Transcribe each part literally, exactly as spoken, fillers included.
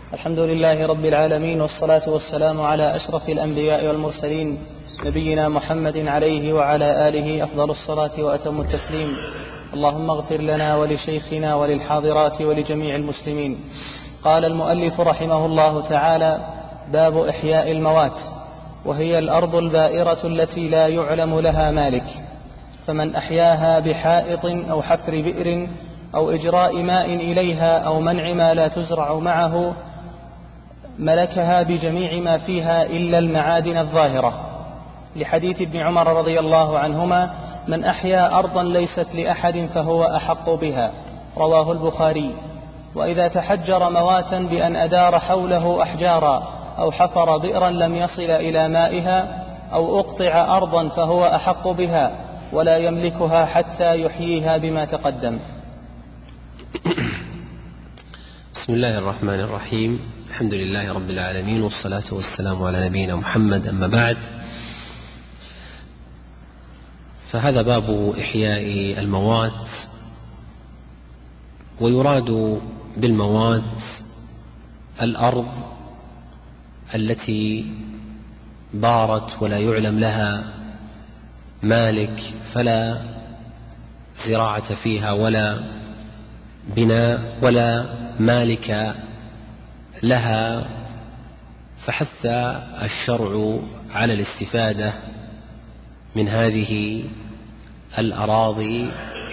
الحمد لله رب العالمين، والصلاة والسلام على أشرف الأنبياء والمرسلين، نبينا محمد عليه وعلى آله أفضل الصلاة وأتم التسليم. اللهم اغفر لنا ولشيخنا وللحاضرات ولجميع المسلمين. قال المؤلف رحمه الله تعالى: باب إحياء الموات، وهي الأرض البائرة التي لا يعلم لها مالك، فمن أحياها بحائط أو حفر بئر أو إجراء ماء إليها أو منع ما لا تزرع معه ملكها بجميع ما فيها إلا المعادن الظاهرة، لحديث ابن عمر رضي الله عنهما: من أحيا أرضا ليست لأحد فهو أحق بها، رواه البخاري. وإذا تحجر مواتا بأن أدار حوله أحجارا أو حفر بئرا لم يصل إلى مائها أو أقطع أرضا فهو أحق بها ولا يملكها حتى يحييها بما تقدم. بسم الله الرحمن الرحيم. الحمد لله رب العالمين، والصلاة والسلام على نبينا محمد. أما بعد، فهذا باب إحياء الموات، ويراد بالموات الأرض التي بارت ولا يعلم لها مالك، فلا زراعة فيها ولا بناء ولا مالك لها، فحث الشرع على الاستفادة من هذه الأراضي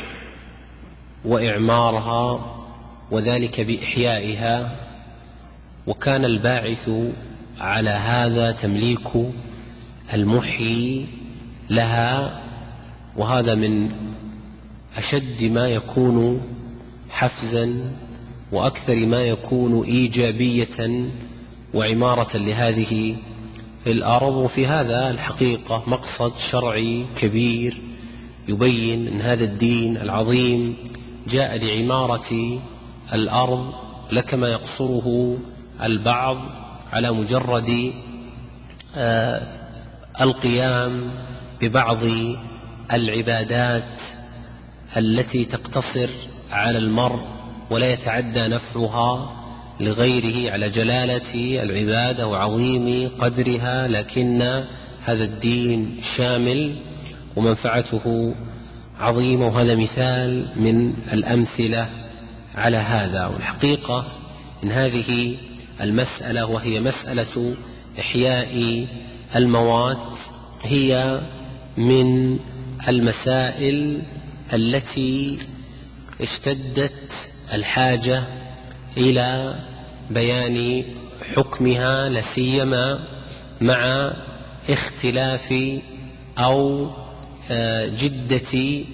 وإعمارها، وذلك بإحيائها. وكان الباعث على هذا تمليك المحيي لها، وهذا من أشد ما يكون حفزا وأكثر ما يكون إيجابية وعمارة لهذه الأرض. وفي هذا الحقيقة مقصد شرعي كبير يبين أن هذا الدين العظيم جاء لعمارة الأرض، لكما يقصره البعض على مجرد آه القيام ببعض العبادات التي تقتصر على المرء ولا يتعدى نفعها لغيره على جلالة العبادة وعظيم قدرها، لكن هذا الدين شامل ومنفعته عظيمة، وهذا مثال من الأمثلة على هذا. والحقيقة إن هذه المسألة، وهي مسألة إحياء الموات، هي من المسائل التي اشتدت الحاجة إلى بيان حكمها، لسيما مع اختلاف أو جدة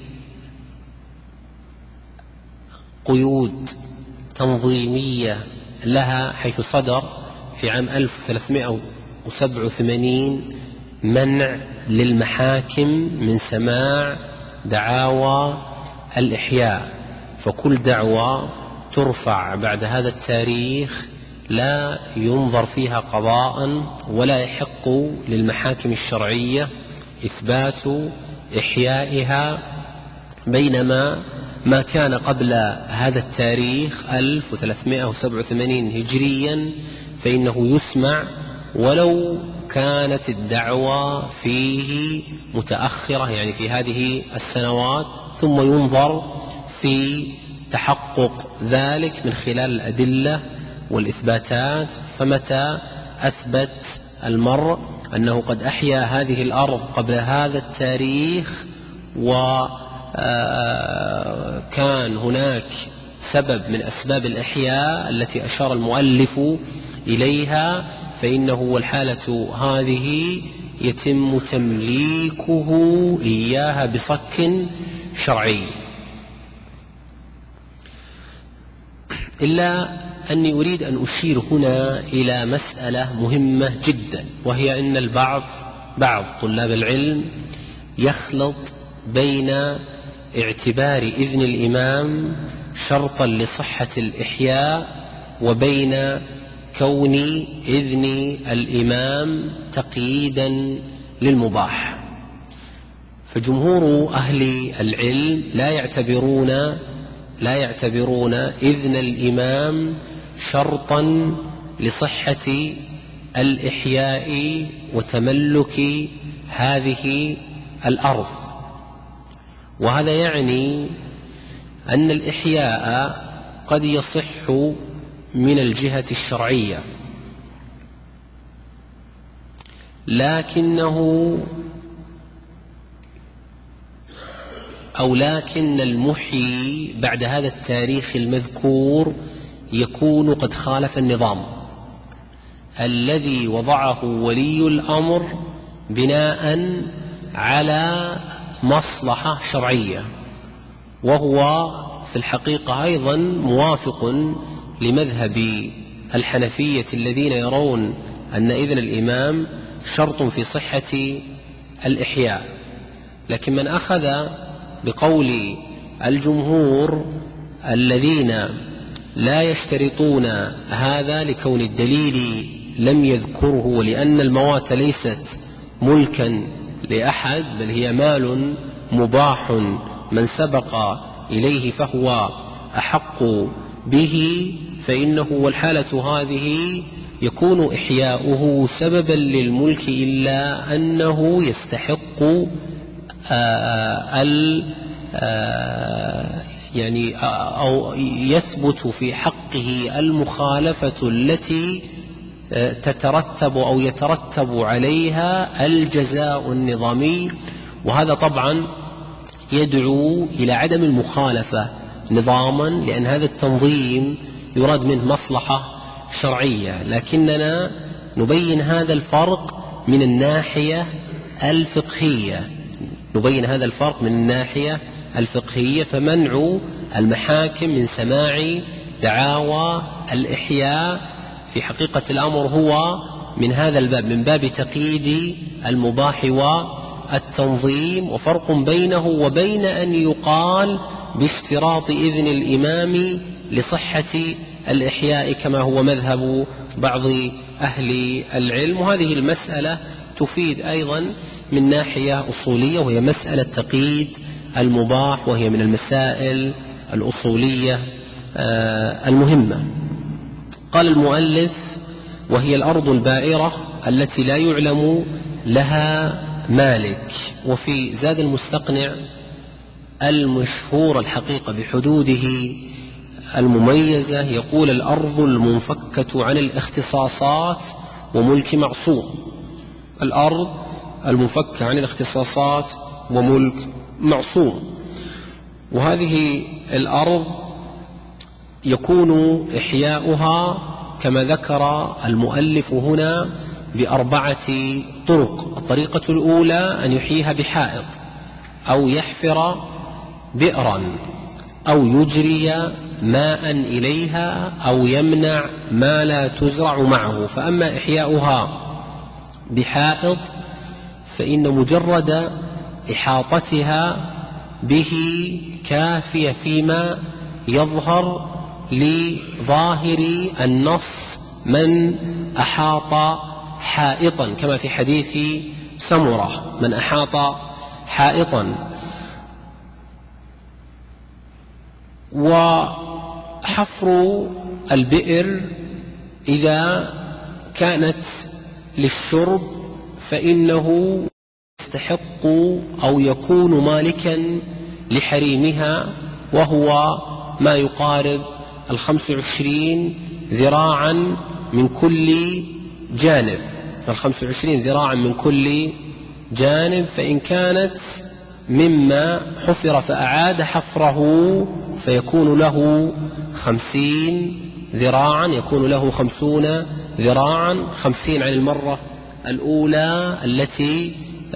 قيود تنظيمية لها، حيث صدر في عام ألف وثلاثمائة وسبعة وثمانين منع للمحاكم من سماع دعاوى الإحياء، فكل دعوى ترفع بعد هذا التاريخ لا ينظر فيها قضاء ولا يحق للمحاكم الشرعية إثبات إحيائها، بينما ما كان قبل هذا التاريخ ألف وثلاثمائة وسبعة وثمانين هجريا فإنه يسمع ولو كانت الدعوة فيه متأخرة، يعني في هذه السنوات، ثم ينظر في تحقق ذلك من خلال الأدلة والإثباتات. فمتى أثبت المرء أنه قد أحيا هذه الأرض قبل هذا التاريخ وكان هناك سبب من أسباب الإحياء التي أشار المؤلف إليها، فإنه والحالة هذه يتم تمليكه إياها بصك شرعي. إلا أني أريد أن أشير هنا إلى مسألة مهمة جدا، وهي أن البعض بعض طلاب العلم يخلط بين اعتبار إذن الإمام شرطا لصحة الإحياء وبين كون إذن الإمام تقييدا للمباح. فجمهور أهل العلم لا يعتبرون لا يعتبرون إذن الإمام شرطا لصحة الإحياء وتملك هذه الأرض. وهذا يعني أن الإحياء قد يصح من الجهة الشرعية، لكنه أو لكن المحيي بعد هذا التاريخ المذكور يكون قد خالف النظام الذي وضعه ولي الأمر بناء على مصلحة شرعية، وهو في الحقيقة أيضا موافق لمذهب الحنفية الذين يرون أن إذن الإمام شرط في صحة الإحياء. لكن من أخذ بقول الجمهور الذين لا يشترطون هذا لكون الدليل لم يذكره، ولأن الموات ليست ملكا لأحد بل هي مال مباح من سبق إليه فهو أحق به، فإنه والحالة هذه يكون إحياؤه سببا للملك إلا أنه يستحق ال يعني أو يثبت في حقه المخالفة التي تترتب أو يترتب عليها الجزاء النظامي، وهذا طبعا يدعو إلى عدم المخالفة نظاما، لأن هذا التنظيم يراد منه مصلحة شرعية. لكننا نبين هذا الفرق من الناحية الفقهية، نبين هذا الفرق من الناحية الفقهية فمنع المحاكم من سماع دعاوى الإحياء في حقيقة الأمر هو من هذا الباب، من باب تقييد المباح والتنظيم، وفرق بينه وبين أن يقال باشتراط إذن الإمام لصحة الإحياء كما هو مذهب بعض أهل العلم. وهذه المسألة تفيد أيضا من ناحية أصولية، وهي مسألة تقييد المباح، وهي من المسائل الأصولية المهمة. قال المؤلف: وهي الأرض البائرة التي لا يعلم لها مالك. وفي زاد المستقنع المشهور الحقيقة بحدوده المميزة يقول: الأرض المنفكة عن الاختصاصات وملك معصوم. الأرض المنفكة عن الاختصاصات وملك معصوم. وهذه الأرض يكون إحياؤها كما ذكر المؤلف هنا بأربعة طرق. الطريقة الأولى أن يحييها بحائط، أو يحفر بئرا، أو يجري ماء إليها، أو يمنع ما لا تزرع معه. فأما إحياؤها بحائط فإن مجرد إحاطتها به كافية فيما يظهر لظاهر النص من أحاط حائطا، كما في حديث سمرة: من أحاط حائطا. وحفر البئر إذا كانت للشرب فإنه يستحق أو يكون مالكا لحريمها، وهو ما يقارب الخمس وعشرين ذراعا من كل جانب، الخمس وعشرين ذراعا من كل جانب. فإن كانت مما حفر فأعاد حفره فيكون له خمسين ذراعا، يكون له خمسون ذراعا، خمسين عن المرة الأولى التي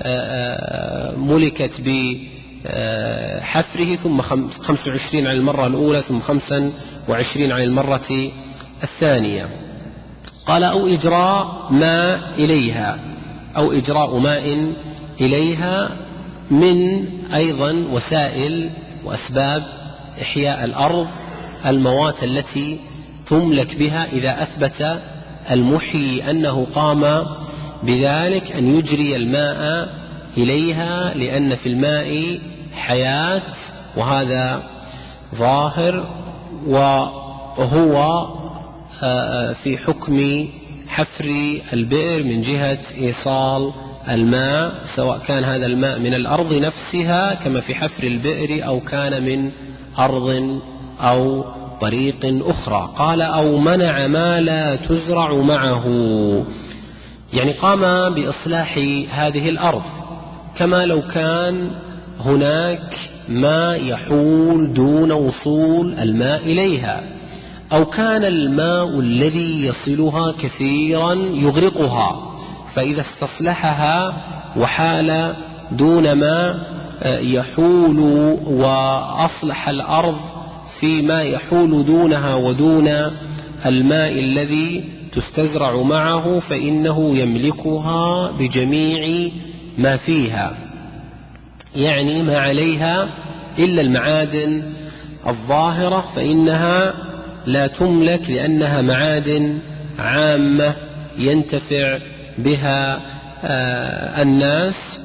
ملكت بحفره، ثم خمس وعشرين عن المرة الأولى، ثم خمسا وعشرين عن المرة الثانية. قال: أو إجراء ماء إليها، أو إجراء ماء إليها من أيضا وسائل وأسباب إحياء الأرض الموات التي تملك بها إذا أثبت المحيي أنه قام بذلك، أن يجري الماء إليها، لأن في الماء حياة، وهذا ظاهر وهو في حكم حفر البئر من جهة إيصال الماء، سواء كان هذا الماء من الأرض نفسها كما في حفر البئر أو كان من أرض أو طريق أخرى. قال أو منع ما لا تزرع معه، يعني قام بإصلاح هذه الأرض كما لو كان هناك ما يحول دون وصول الماء إليها، أو كان الماء الذي يصلها كثيرا يغرقها، فإذا استصلحها وحال دون ما يحول وأصلح الأرض فيما يحول دونها ودون الماء الذي تستزرع معه، فإنه يملكها بجميع ما فيها، يعني ما عليها إلا المعادن الظاهرة فإنها لا تملك لأنها معادن عامة ينتفع بها الناس.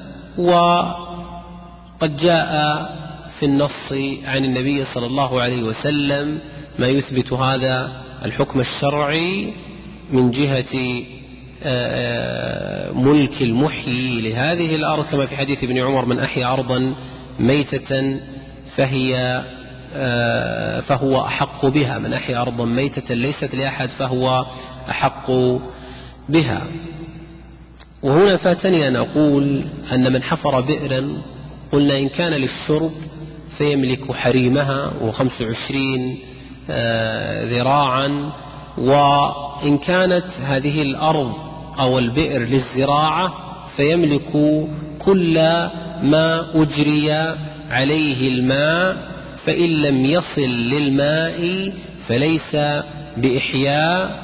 وقد جاء في النص عن النبي صلى الله عليه وسلم ما يثبت هذا الحكم الشرعي من جهة ملك المحيي لهذه الأرض، كما في حديث ابن عمر من أحيا أرضا ميتة فهي فهو أحق بها، من أحيا أرضا ميتة ليست لأحد فهو أحق بها. وهنا فاتني أن أقول أن من حفر بئرا قلنا إن كان للشرب فيملك حريمها وخمس وعشرين ذراعا، وإن كانت هذه الأرض أو البئر للزراعة فيملك كل ما أجري عليه الماء، فإن لم يصل للماء فليس بإحياء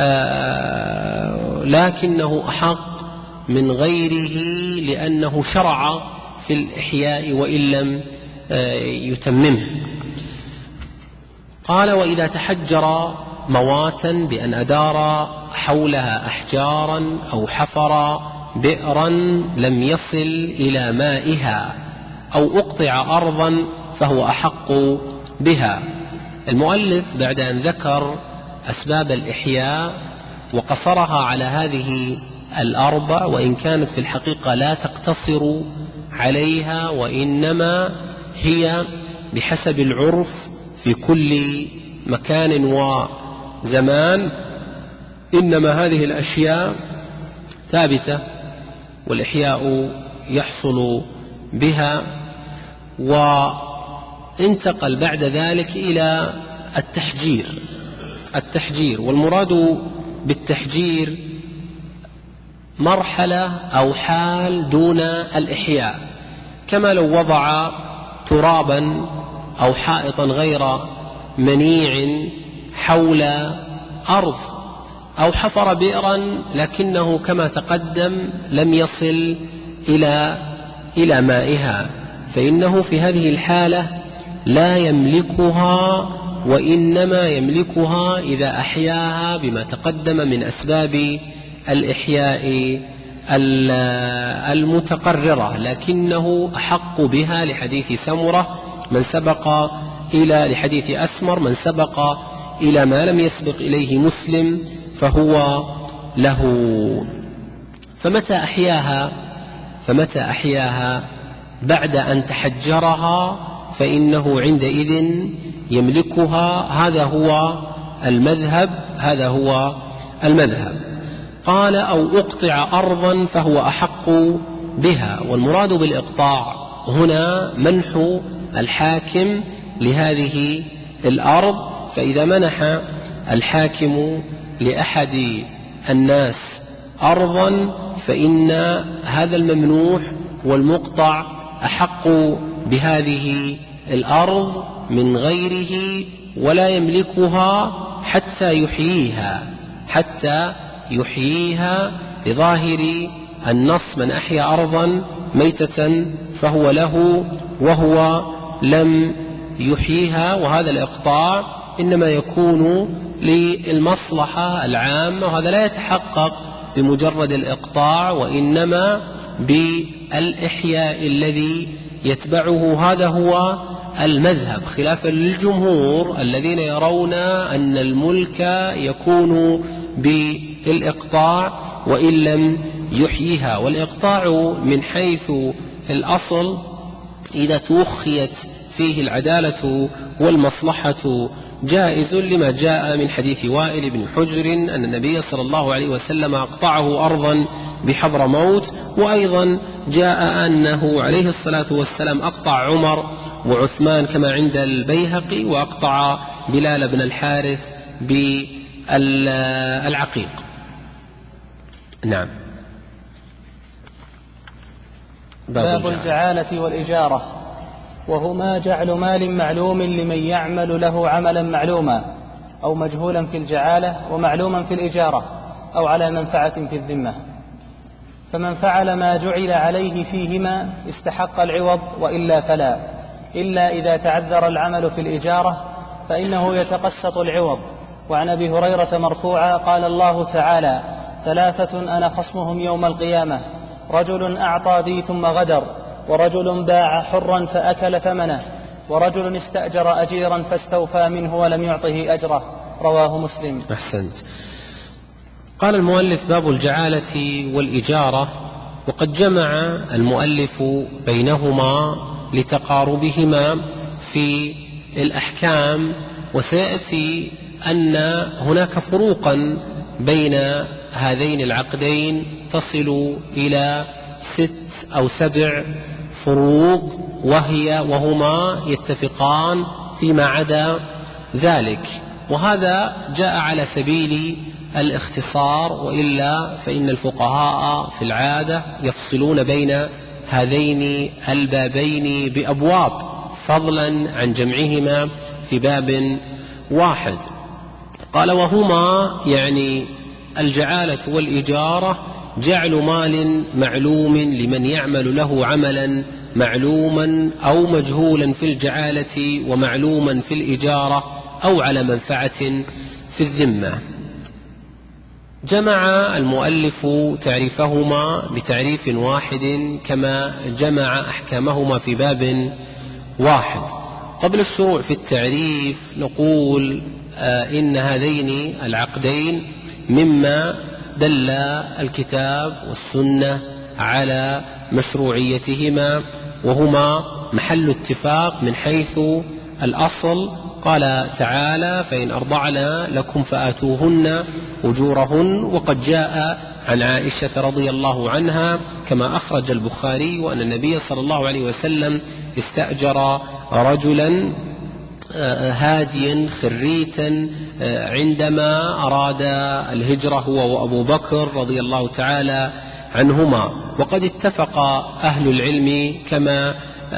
لكنه أحق من غيره لأنه شرع في الإحياء وإن لم يتممه. قال وإذا تحجر مواتا بأن أدار حولها أحجارا أو حفر بئرا لم يصل إلى مائها أو أقطع أرضا فهو أحق بها. المؤلف بعد أن ذكر أسباب الإحياء وقصرها على هذه الأربع، وإن كانت في الحقيقة لا تقتصر عليها وإنما هي بحسب العرف في كل مكان وزمان، إنما هذه الأشياء ثابتة والإحياء يحصل بها. وانتقل بعد ذلك إلى التحجير. التحجير والمراد بالتحجير مرحلة أو حال دون الإحياء، كما لو وضع ترابا أو حائطا غير منيع حول أرض، أو حفر بئرا لكنه كما تقدم لم يصل إلى إلى مائها، فإنه في هذه الحالة لا يملكها، وإنما يملكها إذا أحياها بما تقدم من أسباب الإحياء المتقررة، لكنه أحق بها لحديث سمرة من سبق إلى لحديث أسمر من سبق إلى ما لم يسبق إليه مسلم فهو له. فمتى أحياها فمتى أحياها بعد أن تحجرها فإنه عندئذ يملكها. هذا هو المذهب هذا هو المذهب. قال أو أقطع أرضا فهو أحق بها. والمراد بالإقطاع هنا منح الحاكم لهذه الأرض، فإذا منح الحاكم لأحد الناس أرضا فإن هذا الممنوح والمقطع أحق بهذه الأرض من غيره، ولا يملكها حتى يحييها حتى يحييها لظاهر النص من أحيا أرضا ميتة فهو له وهو لم يحييها. وهذا الإقطاع إنما يكون للمصلحة العامة، وهذا لا يتحقق بمجرد الإقطاع وإنما بالإحياء الذي يتبعه. هذا هو المذهب، خلافا للجمهور الذين يرون أن الملك يكون بالإقطاع وإن لم يحييها. والإقطاع من حيث الأصل إذا توخيت فيه العدالة والمصلحة جائز، لما جاء من حديث وائل بن حجر أن النبي صلى الله عليه وسلم أقطعه أرضا بحضرموت، وأيضا جاء أنه عليه الصلاة والسلام أقطع عمر وعثمان كما عند البيهقي، وأقطع بلال بن الحارث بالعقيق. نعم. باب الجعالة والإجارة، وهما جعل مال معلوم لمن يعمل له عملا معلوما، أو مجهولا في الجعالة، ومعلوما في الإجارة، أو على منفعة في الذمة. فمن فعل ما جعل عليه فيهما استحق العوض، وإلا فلا، إلا إذا تعذر العمل في الإجارة فإنه يتقسط العوض. وعن أبي هريرة مرفوعا قال الله تعالى: ثلاثة أنا خصمهم يوم القيامة: رجل أعطى بي ثم غدر، ورجل باع حرا فأكل ثمنه، ورجل استأجر أجيرا فاستوفى منه ولم يعطه أجره. رواه مسلم. أحسنت. قال المؤلف: باب الجعالة والإجارة. وقد جمع المؤلف بينهما لتقاربهما في الأحكام، وسيأتي أن هناك فروقا بين هذين العقدين تصل إلى ست أو سبع فروق، وهي وهما يتفقان فيما عدا ذلك. وهذا جاء على سبيل الاختصار، وإلا فإن الفقهاء في العادة يفصلون بين هذين البابين بأبواب، فضلا عن جمعهما في باب واحد. قال: وهما يعني الجعالة والإجارة جعل مال معلوم لمن يعمل له عملا معلوما أو مجهولا في الجعالة، ومعلوما في الإجارة، أو على منفعة في الذمة. جمع المؤلف تعريفهما بتعريف واحد كما جمع أحكامهما في باب واحد. قبل الشروع في التعريف نقول آه إن هذين العقدين مما دل الكتاب والسنة على مشروعيتهما، وهما محل اتفاق من حيث الأصل. قال تعالى: فإن أرضعنا لكم فآتوهن أجورهن. وقد جاء عن عائشة رضي الله عنها كما أخرج البخاري وأن النبي صلى الله عليه وسلم استأجر رجلا هاديا خريتا عندما أراد الهجرة هو وأبو بكر رضي الله تعالى عنهما. وقد اتفق أهل العلم كما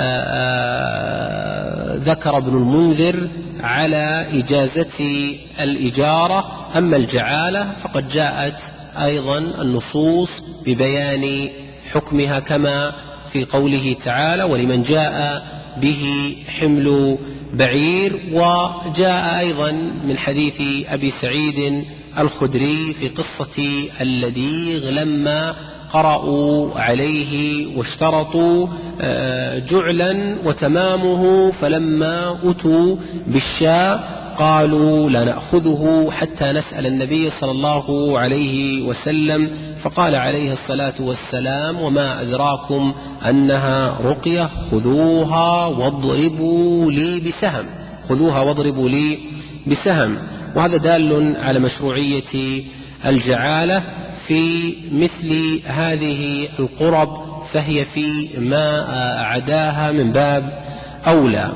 ذكر ابن المنذر على إجازة الإجارة. أما الجعالة فقد جاءت أيضا النصوص ببيان حكمها، كما في قوله تعالى: ولمن جاء به حمل بعير. وجاء أيضا من حديث أبي سعيد الخدري في قصة اللديغ لما قرأوا عليه واشترطوا جعلا وتمامه، فلما أتوا بالشاء قالوا: لا نأخذه حتى نسأل النبي صلى الله عليه وسلم. فقال عليه الصلاة والسلام: وما أدراكم أنها رقية، خذوها واضربوا لي بسهم، خذوها واضربوا لي بسهم. وهذا دال على مشروعية الجعالة في مثل هذه القرب، فهي في ما عداها من باب أولى.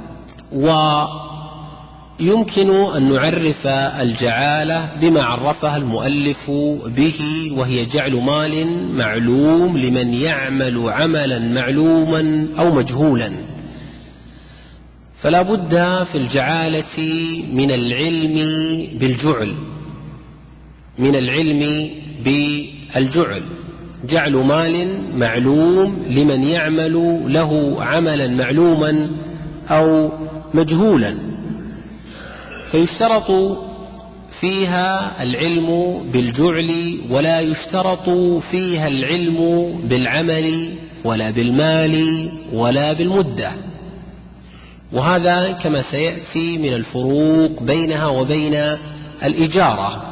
ويمكن أن نعرف الجعالة بما عرفها المؤلف به، وهي جعل مال معلوم لمن يعمل عملا معلوما أو مجهولا. فلا بد في الجعالة من العلم بالجعل، من العلم بالجعل، جعل مال معلوم لمن يعمل له عملا معلوما أو مجهولا. فيشترط فيها العلم بالجعل، ولا يشترط فيها العلم بالعمل ولا بالمال ولا بالمدة. وهذا كما سيأتي من الفروق بينها وبين الإجارة.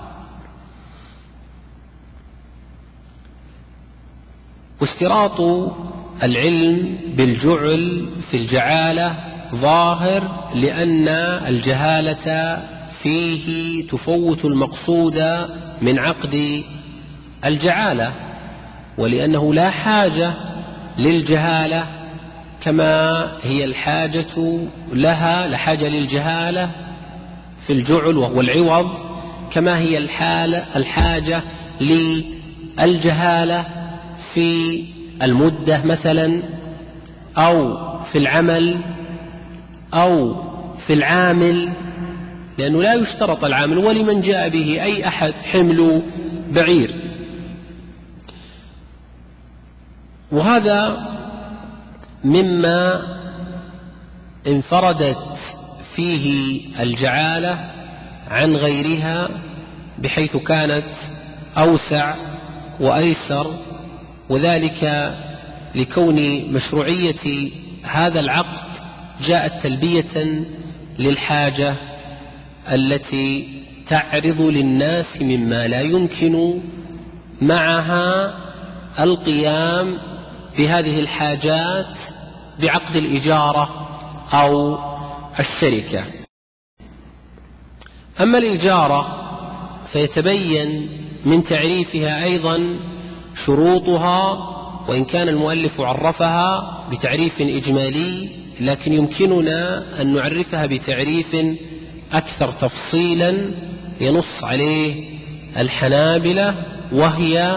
واشتراط العلم بالجعل في الجعالة ظاهر، لأن الجهالة فيه تفوت المقصود من عقد الجعالة، ولأنه لا حاجة للجهالة كما هي الحاجة لها لحاجة للجهالة في الجعل وهو العوض، كما هي الحالة الحاجة للجهالة في المدة مثلا، أو في العمل، أو في العامل، لأنه لا يشترط العامل، ولمن جاء به أي أحد حمل بعير. وهذا مما انفردت فيه الجعالة عن غيرها، بحيث كانت أوسع وأيسر، وذلك لكون مشروعية هذا العقد جاءت تلبية للحاجة التي تعرض للناس مما لا يمكن معها القيام بهذه الحاجات بعقد الإجارة أو الشركة. أما الإجارة فيتبين من تعريفها أيضا شروطها، وإن كان المؤلف عرفها بتعريف إجمالي، لكن يمكننا أن نعرفها بتعريف أكثر تفصيلا ينص عليه الحنابلة، وهي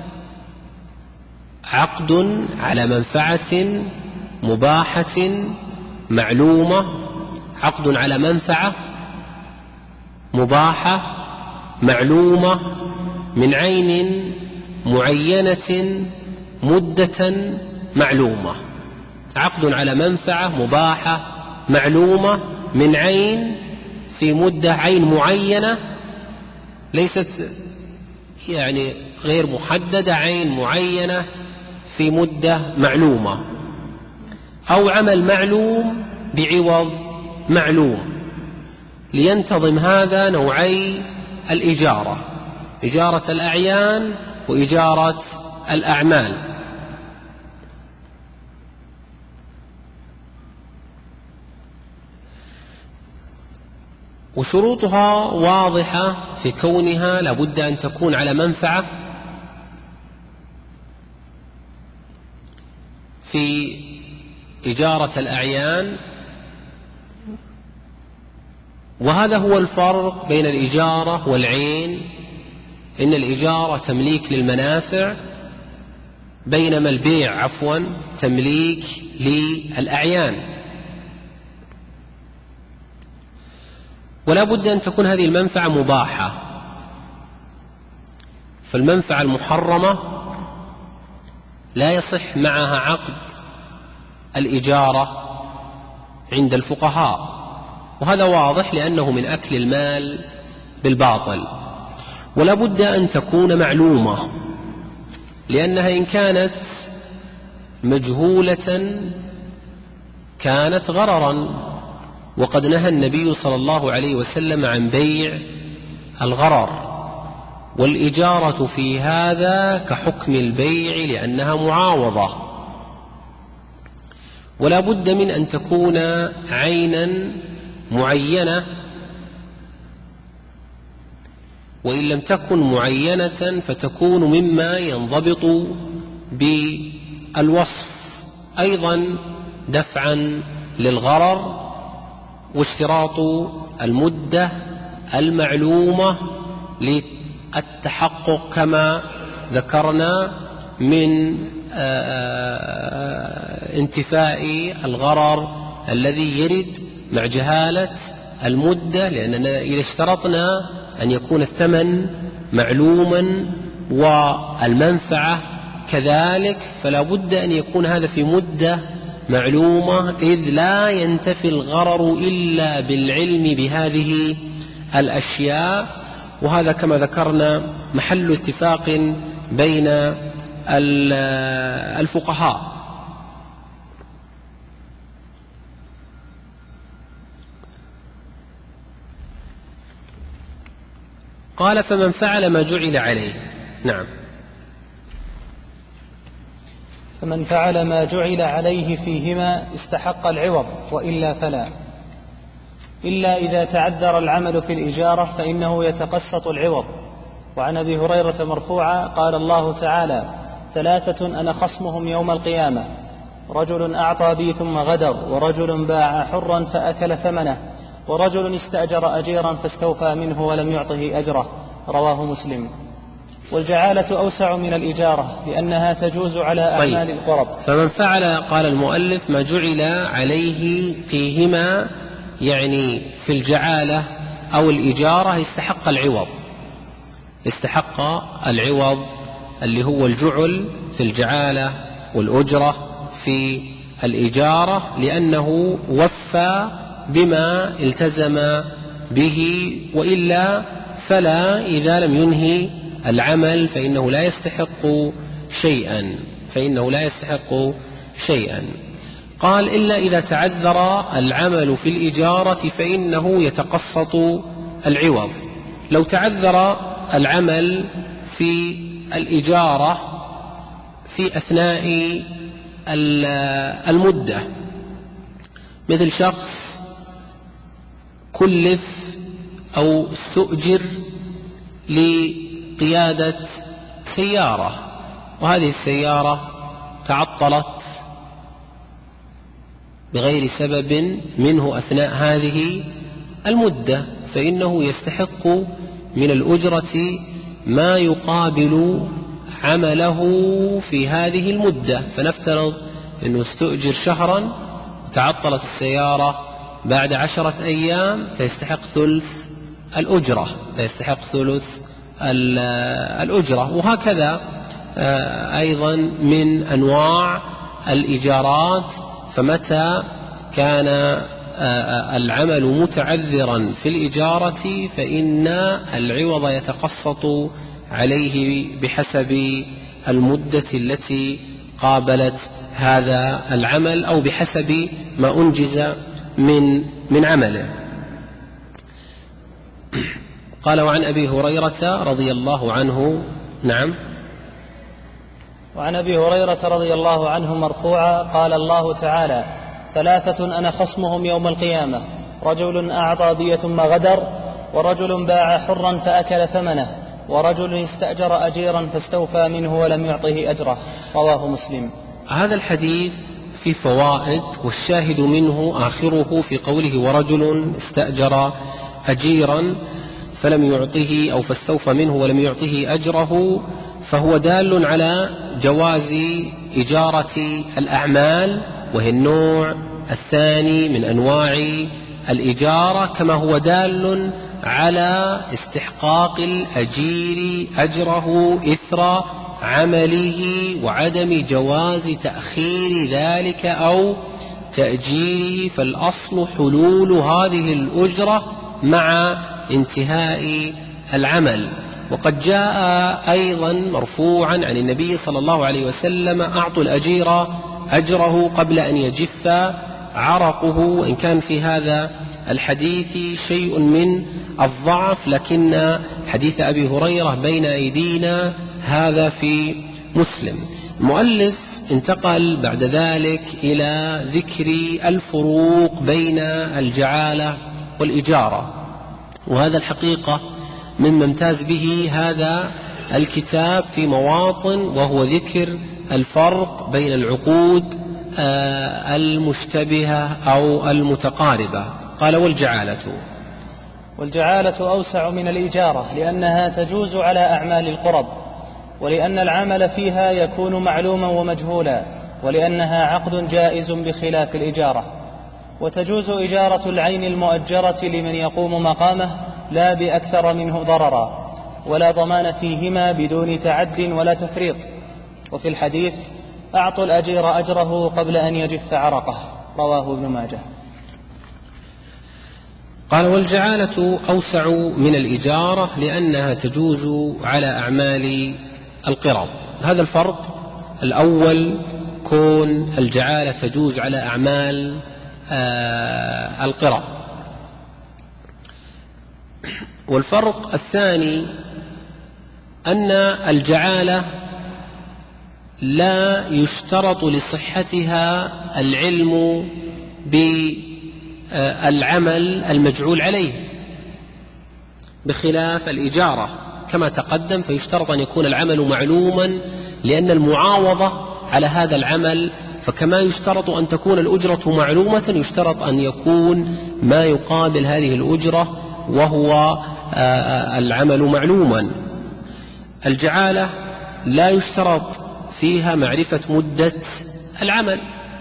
عقد على منفعة مباحة معلومة، عقد على منفعة مباحة معلومة من عين معينة مدة معلومة. عقد على منفعة مباحة معلومة من عين في مدة، عين معينة ليست يعني غير محددة، عين معينة في مدة معلومة، أو عمل معلوم بعوض معلوم. لينتظم هذا نوعي الإجارة: إجارة الأعيان وإجارة الأعمال. وشروطها واضحة في كونها لابد أن تكون على منفعة في إجارة الأعيان، وهذا هو الفرق بين الإجارة والعين. إن الإجارة تمليك للمنافع، بينما البيع عفوا تمليك للأعيان. ولا بد أن تكون هذه المنفعة مباحة، فالمنفعة المحرمة لا يصح معها عقد الإجارة عند الفقهاء، وهذا واضح لأنه من أكل المال بالباطل. ولا بد أن تكون معلومة، لأنها إن كانت مجهولة كانت غررا، وقد نهى النبي صلى الله عليه وسلم عن بيع الغرر، والإجارة في هذا كحكم البيع لأنها معاوضة. ولا بد من أن تكون عينا معينة، وإن لم تكن معينة فتكون مما ينضبط بالوصف أيضا دفعا للغرر. واشتراط المدة المعلومة للتحقق كما ذكرنا من انتفاء الغرر الذي يرد مع جهالة المدة، لأننا إذا اشترطنا أن يكون الثمن معلوما والمنفعة كذلك فلا بد أن يكون هذا في مدة معلومة، إذ لا ينتفي الغرر إلا بالعلم بهذه الأشياء. وهذا كما ذكرنا محل اتفاق بين الفقهاء. قال فمن فعل ما جعل عليه. نعم. فمن فعل ما جعل عليه فيهما استحق العوض وإلا فلا، إلا إذا تعذر العمل في الإجارة فإنه يتقسط العوض. وعن أبي هريرة مرفوعا قال الله تعالى: ثلاثة أنا خصمهم يوم القيامة: رجل أعطى بي ثم غدر، ورجل باع حرا فأكل ثمنه، ورجل استأجر أجيرا فاستوفى منه ولم يعطه أجره. رواه مسلم. والجعالة أوسع من الإجارة لأنها تجوز على أعمال طيب. القرب. فمن فعل، قال المؤلف، ما جعل عليه فيهما، يعني في الجعالة أو الإجارة، استحق العوض، استحق العوض اللي هو الجعل في الجعالة والأجرة في الإجارة، لأنه وفى بما التزم به، وإلا فلا، إذا لم ينهي العمل فإنه لا يستحق شيئا، فإنه لا يستحق شيئا. قال: إلا إذا تعذر العمل في الإجارة فإنه يتقسط العوض. لو تعذر العمل في الإجارة في أثناء المدة، مثل شخص كلف أو استؤجر لقيادة سيارة، وهذه السيارة تعطلت بغير سبب منه أثناء هذه المدة، فإنه يستحق من الأجرة ما يقابل عمله في هذه المدة. فنفترض أنه استؤجر شهرا وتعطلت السيارة بعد عشرة أيام، فيستحق ثلث الأجرة، فيستحق ثلث الأجرة. وهكذا أيضا من أنواع الإيجارات. فمتى كان العمل متعذرا في الإجارة فإن العوض يتقسط عليه بحسب المدة التي قابلت هذا العمل، أو بحسب ما أنجز من من عمله. قال: وعن أبي هريرة رضي الله عنه. نعم. وعن أبي هريرة رضي الله عنه مرفوعا قال الله تعالى: ثلاثة أنا خصمهم يوم القيامة: رجل أعطى بي ثم غدر، ورجل باع حرا فأكل ثمنه، ورجل استأجر أجيرا فاستوفى منه ولم يعطه أجره. رواه مسلم. هذا الحديث في فوائد، والشاهد منه آخره في قوله: ورجل استأجر أجيرا فلم يعطه أو فاستوفى منه ولم يعطه أجره، فهو دال على جواز إجارة الأعمال، وهي النوع الثاني من أنواع الإجارة، كما هو دال على استحقاق الأجير أجره إثر عمله، وعدم جواز تأخير ذلك أو تأجيره. فالأصل حلول هذه الأجرة مع انتهاء العمل. وقد جاء أيضا مرفوعا عن النبي صلى الله عليه وسلم: أعطوا الأجير أجره قبل أن يجف عرقه. وإن كان في هذا الحديث شيء من الضعف، لكن حديث أبي هريرة بين أيدينا هذا في مسلم. المؤلف انتقل بعد ذلك إلى ذكر الفروق بين الجعالة والإجارة، وهذا الحقيقة مما امتاز به هذا الكتاب في مواطن، وهو ذكر الفرق بين العقود المشتبهة أو المتقاربة. قال: والجعالة والجعالة أوسع من الإجارة لأنها تجوز على أعمال القرب، ولأن العمل فيها يكون معلوما ومجهولا، ولأنها عقد جائز بخلاف الإجارة. وتجوز إجارة العين المؤجرة لمن يقوم مقامه لا بأكثر منه ضررا، ولا ضمان فيهما بدون تعد ولا تفريط. وفي الحديث: أعطوا الأجير أجره قبل أن يجف عرقه. رواه ابن ماجه. قال: والجعالة أوسع من الإجارة لأنها تجوز على أعمال القرب. هذا الفرق الأول، كون الجعالة تجوز على أعمال آه القرب. والفرق الثاني أن الجعالة لا يشترط لصحتها العلم بالعمل المجعول عليه، بخلاف الإجارة كما تقدم فيشترط أن يكون العمل معلوما لأن المعاوضة على هذا العمل، فكما يشترط أن تكون الأجرة معلومة يشترط أن يكون ما يقابل هذه الأجرة وهو العمل معلوما. الجعالة لا يشترط فيها معرفة مدة العمل،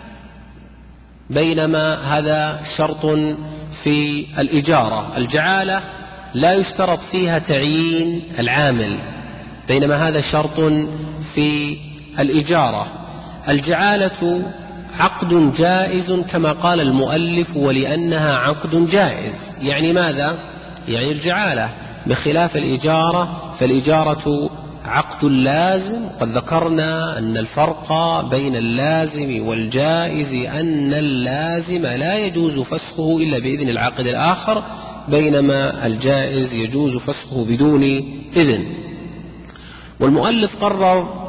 بينما هذا شرط في الإجارة. الجعالة لا يشترط فيها تعيين العامل، بينما هذا شرط في الإجارة. الجعالة عقد جائز كما قال المؤلف ولأنها عقد جائز. يعني ماذا؟ يعني الجعالة بخلاف الإجارة، فالإجارة عقد لازم. قد ذكرنا أن الفرق بين اللازم والجائز أن اللازم لا يجوز فسخه إلا بإذن العاقد الآخر، بينما الجائز يجوز فسخه بدون إذن. والمؤلف قرر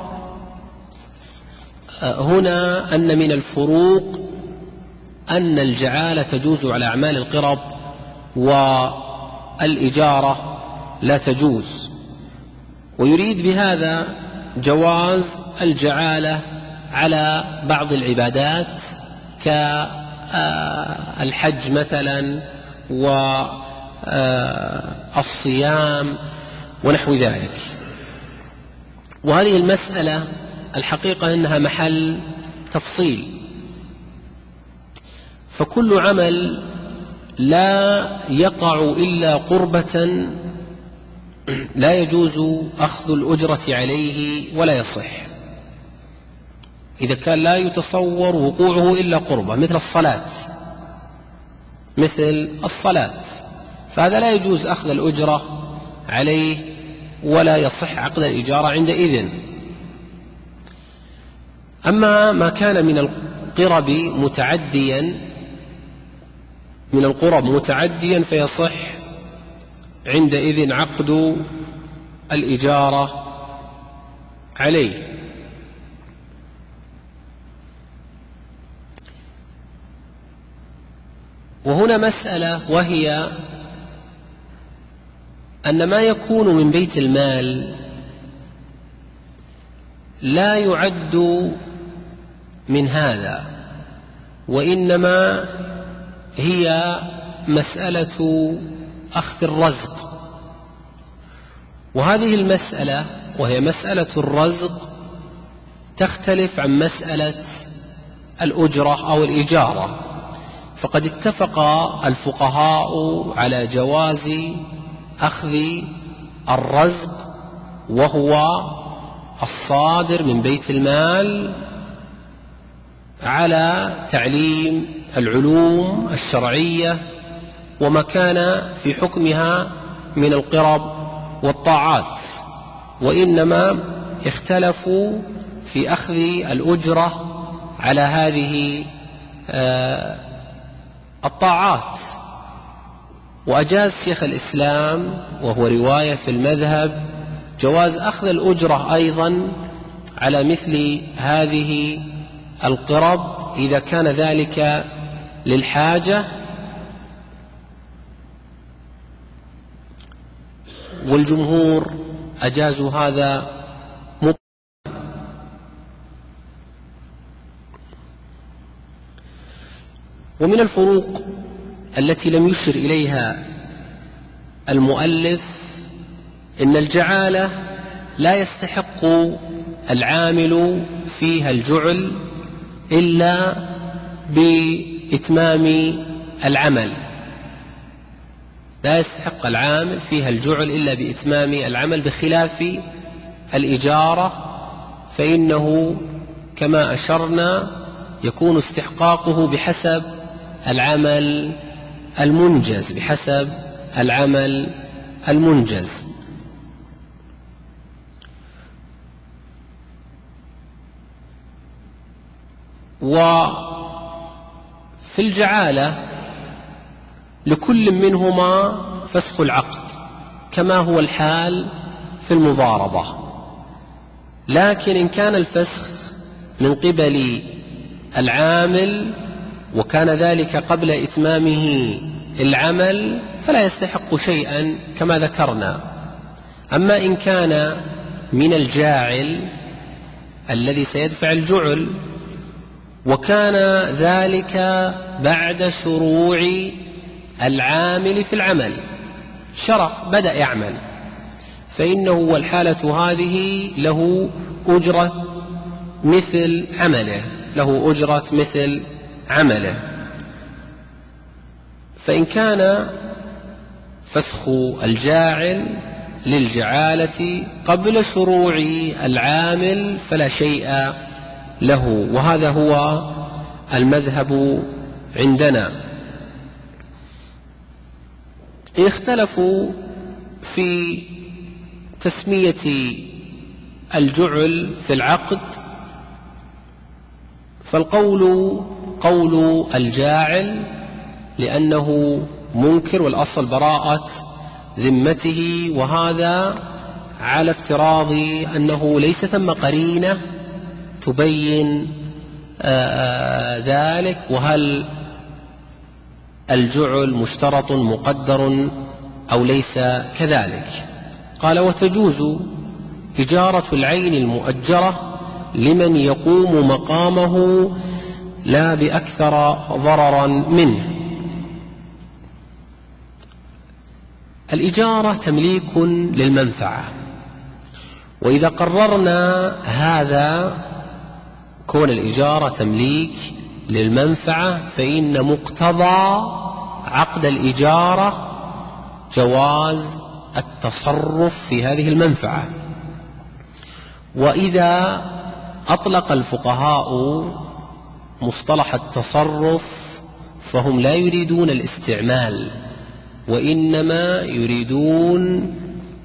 هنا أن من الفروق أن الجعالة تجوز على أعمال القرب والإجارة لا تجوز، ويريد بهذا جواز الجعالة على بعض العبادات كالحج مثلا والصيام ونحو ذلك. وهذه المسألة الحقيقة أنها محل تفصيل، فكل عمل لا يقع إلا قربة لا يجوز أخذ الأجرة عليه ولا يصح إذا كان لا يتصور وقوعه إلا قربة، مثل الصلاة مثل الصلاة فهذا لا يجوز أخذ الأجرة عليه ولا يصح عقد الإجارة عندئذ. أما ما كان من القرب متعديا من القرب متعديا فيصح عندئذ عقد الإجارة عليه. وهنا مسألة، وهي أن ما يكون من بيت المال لا يعد من هذا، وإنما هي مسألة أخذ الرزق. وهذه المسألة وهي مسألة الرزق تختلف عن مسألة الأجرة أو الإجارة. فقد اتفق الفقهاء على جواز أخذ الرزق وهو الصادر من بيت المال على تعليم العلوم الشرعية وما كان في حكمها من القرب والطاعات، وإنما اختلفوا في أخذ الأجرة على هذه الطاعات. وأجاز شيخ الإسلام وهو رواية في المذهب جواز أخذ الأجرة أيضا على مثل هذه القرب إذا كان ذلك للحاجة، والجمهور أجازوا هذا مطلقا. ومن الفروق التي لم يشر إليها المؤلف إن الجعالة لا يستحق العامل فيها الجعل إلا بإتمام العمل، لا يستحق العامل فيها الجعل إلا بإتمام العمل، بخلاف الإجارة فإنه كما أشرنا يكون استحقاقه بحسب العمل المنجز بحسب العمل المنجز. وفي الجعالة لكل منهما فسخ العقد، كما هو الحال في المضاربة. لكن إن كان الفسخ من قبل العامل وكان ذلك قبل إتمامه العمل فلا يستحق شيئا كما ذكرنا. أما إن كان من الجاعل الذي سيدفع الجعل وكان ذلك بعد شروع العامل في العمل، شرع بدأ يعمل، فإنه والحالة هذه له أجرة مثل عمله له أجرة مثل عمله. فإن كان فسخ الجاعل للجعالة قبل شروع العامل فلا شيء له، وهذا هو المذهب عندنا. اختلفوا في تسمية الجعل في العقد، فالقول قول الجاعل لأنه منكر والأصل براءة ذمته، وهذا على افتراض أنه ليس ثم قرينة تبين ذلك، وهل الجعل مشترط مقدر أو ليس كذلك. قال: وتجوز إجارة العين المؤجرة لمن يقوم مقامه لا بأكثر ضررا منه. الإجارة تمليك للمنفعة، وإذا قررنا هذا كون الإجارة تمليك للمنفعة فإن مقتضى عقد الإجارة جواز التصرف في هذه المنفعة. وإذا أطلق الفقهاء مصطلح التصرف فهم لا يريدون الاستعمال، وإنما يريدون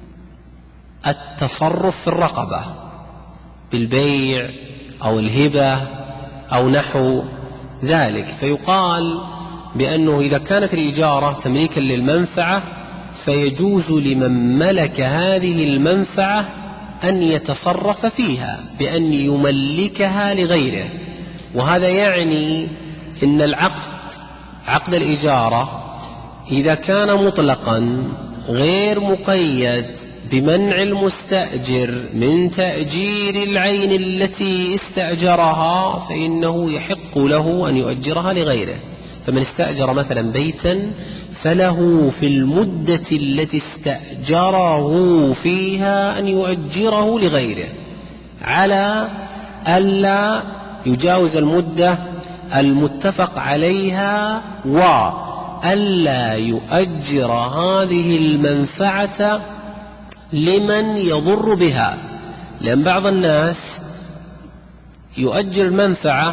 التصرف في الرقبة بالبيع أو الهبة أو نحو ذلك. فيقال بأنه إذا كانت الإجارة تمليكا للمنفعة فيجوز لمن ملك هذه المنفعة أن يتصرف فيها بأن يملكها لغيره. وهذا يعني أن العقد عقد الإجارة إذا كان مطلقا غير مقيد بمنع المستأجر من تأجير العين التي استأجرها فإنه يحق له أن يؤجرها لغيره. فمن استأجر مثلا بيتا فله في المدة التي استأجره فيها أن يؤجره لغيره على ألا يجاوز المدة المتفق عليها، وألا يؤجر هذه المنفعة لمن يضر بها. لأن بعض الناس يؤجر المنفعة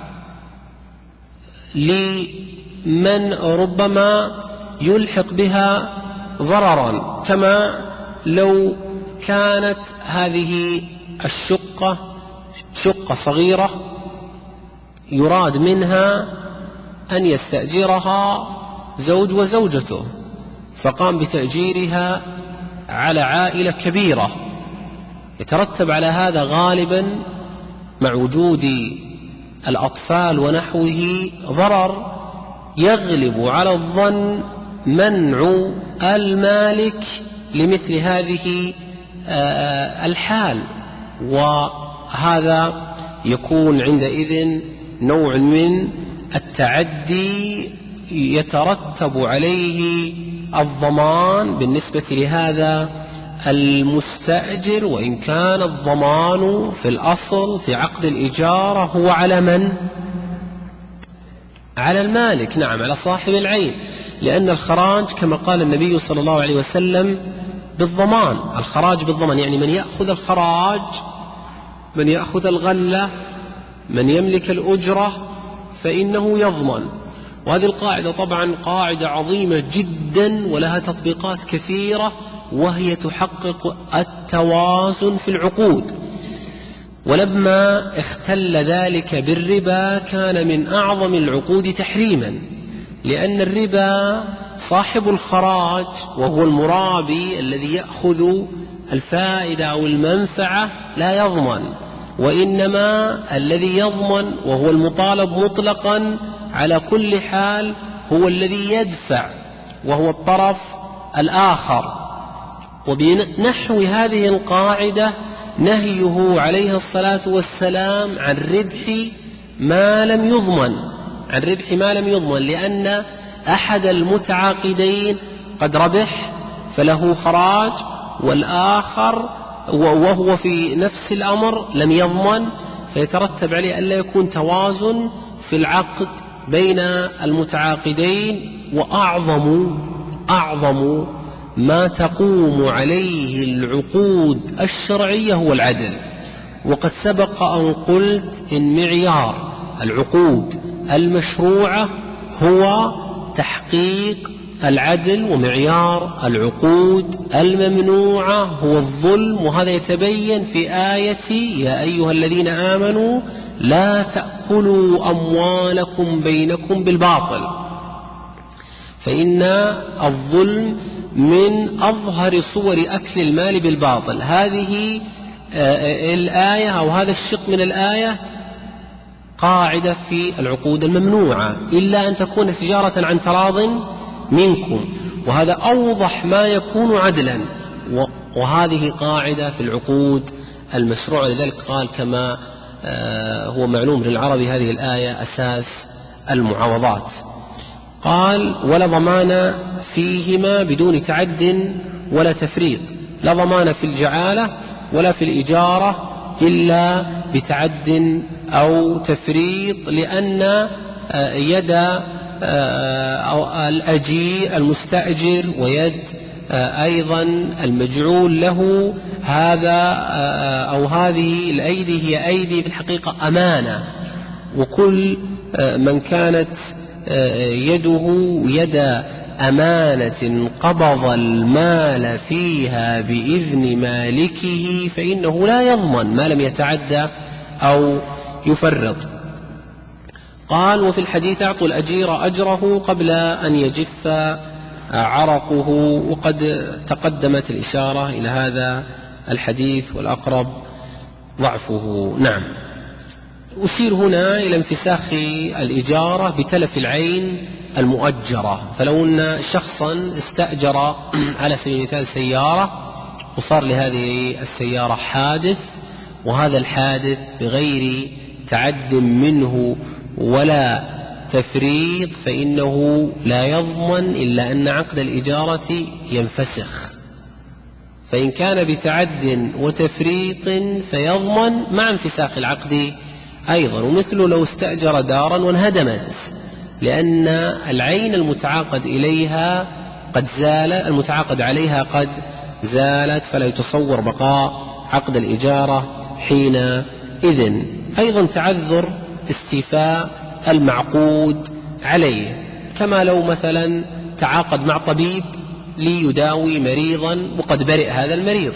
لمن ربما يلحق بها ضررا، كما لو كانت هذه الشقة شقة صغيرة يراد منها أن يستأجرها زوج وزوجته، فقام بتأجيرها على عائلة كبيرة، يترتب على هذا غالبا مع وجود الأطفال ونحوه ضرر، يغلب على الظن منع المالك لمثل هذه الحال، وهذا يكون عندئذ نوع من التعدي يترتب عليه الضمان بالنسبة لهذا المستأجر، وإن كان الضمان في الأصل في عقد الإجارة هو على من؟ على المالك، نعم، على صاحب العين، لأن الخراج كما قال النبي صلى الله عليه وسلم بالضمان. الخراج بالضمان يعني من يأخذ الخراج، من يأخذ الغلة، من يملك الأجرة فإنه يضمن. وهذه القاعدة طبعا قاعدة عظيمة جدا ولها تطبيقات كثيرة، وهي تحقق التوازن في العقود. ولما اختل ذلك بالربا كان من أعظم العقود تحريما، لأن الربا صاحب الخراج وهو المرابي الذي يأخذ الفائدة أو المنفعة لا يضمن، وإنما الذي يضمن وهو المطالب مطلقا على كل حال هو الذي يدفع وهو الطرف الآخر. وبنحو هذه القاعدة نهيه عليه الصلاة والسلام عن ربح ما لم يضمن، عن ربح ما لم يضمن، لأن أحد المتعاقدين قد ربح فله خراج، والآخر وهو في نفس الأمر لم يضمن، فيترتب عليه ألا يكون توازن في العقد بين المتعاقدين. وأعظم أعظم ما تقوم عليه العقود الشرعية هو العدل. وقد سبق أن قلت إن معيار العقود المشروعة هو تحقيق العدل، ومعيار العقود الممنوعة هو الظلم. وهذا يتبين في آية يا أيها الذين آمنوا لا تأكلوا أموالكم بينكم بالباطل، فإن الظلم من أظهر صور أكل المال بالباطل. هذه الآية أو هذا الشق من الآية قاعدة في العقود الممنوعة، إلا أن تكون تجارة عن تراض منكم، وهذا أوضح ما يكون عدلا، وهذه قاعدة في العقود المشروعة. لذلك قال كما هو معلوم للعربي هذه الآية أساس المعاوضات. قال ولا ضمان فيهما بدون تعد ولا تفريط، لا ضمان في الجعالة ولا في الإجارة إلا بتعد أو تفريط، لأن يد الأجير المستأجر ويد أيضا المجعول له هذا أو هذه الأيدي هي أيدي في الحقيقة أمانة، وكل من كانت يده يد أمانة قبض المال فيها بإذن مالكه فإنه لا يضمن ما لم يتعدى أو يفرط. قال وفي الحديث أعطوا الأجير أجره قبل أن يجف عرقه، وقد تقدمت الإشارة إلى هذا الحديث والأقرب ضعفه. نعم. أشير هنا إلى انفساخ الإجارة بتلف العين المؤجرة. فلو أن شخصا استأجر على سبيل المثال سيارة وصار لهذه السيارة حادث، وهذا الحادث بغير تعد منه ولا تفريط، فإنه لا يضمن إلا أن عقد الإجارة ينفسخ. فإن كان بتعد وتفريط فيضمن مع انفساخ العقد أيضا. ومثله لو استأجر دارا وانهدمت، لأن العين المتعاقد إليها قد زال، المتعاقد عليها قد زالت، فلا يتصور بقاء عقد الإجارة حينئذ. أيضا تعذر استيفاء المعقود عليه، كما لو مثلا تعاقد مع طبيب ليداوي مريضا وقد برئ هذا المريض،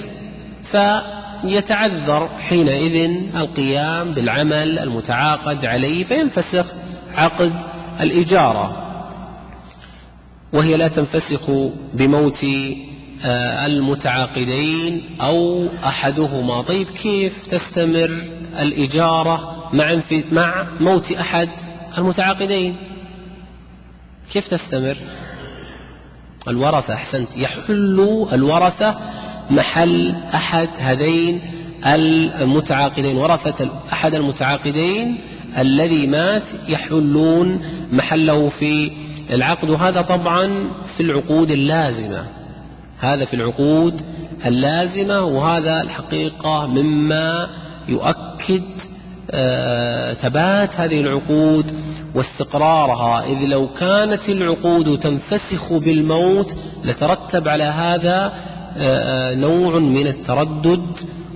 فيتعذر حينئذ القيام بالعمل المتعاقد عليه فينفسخ عقد الإجارة، وهي لا تنفسخ بموت المتعاقدين أو أحدهما. طيب كيف تستمر الإجارة مع مع موت أحد المتعاقدين؟ كيف تستمر؟ الورثة، أحسنت، يحل الورثة محل أحد هذين المتعاقدين، ورثة أحد المتعاقدين الذي مات يحلون محله في العقد. وهذا طبعا في العقود اللازمة، هذا في العقود اللازمة، وهذا الحقيقة مما يؤكد آه ثبات هذه العقود واستقرارها، إذ لو كانت العقود تنفسخ بالموت لترتب على هذا آه نوع من التردد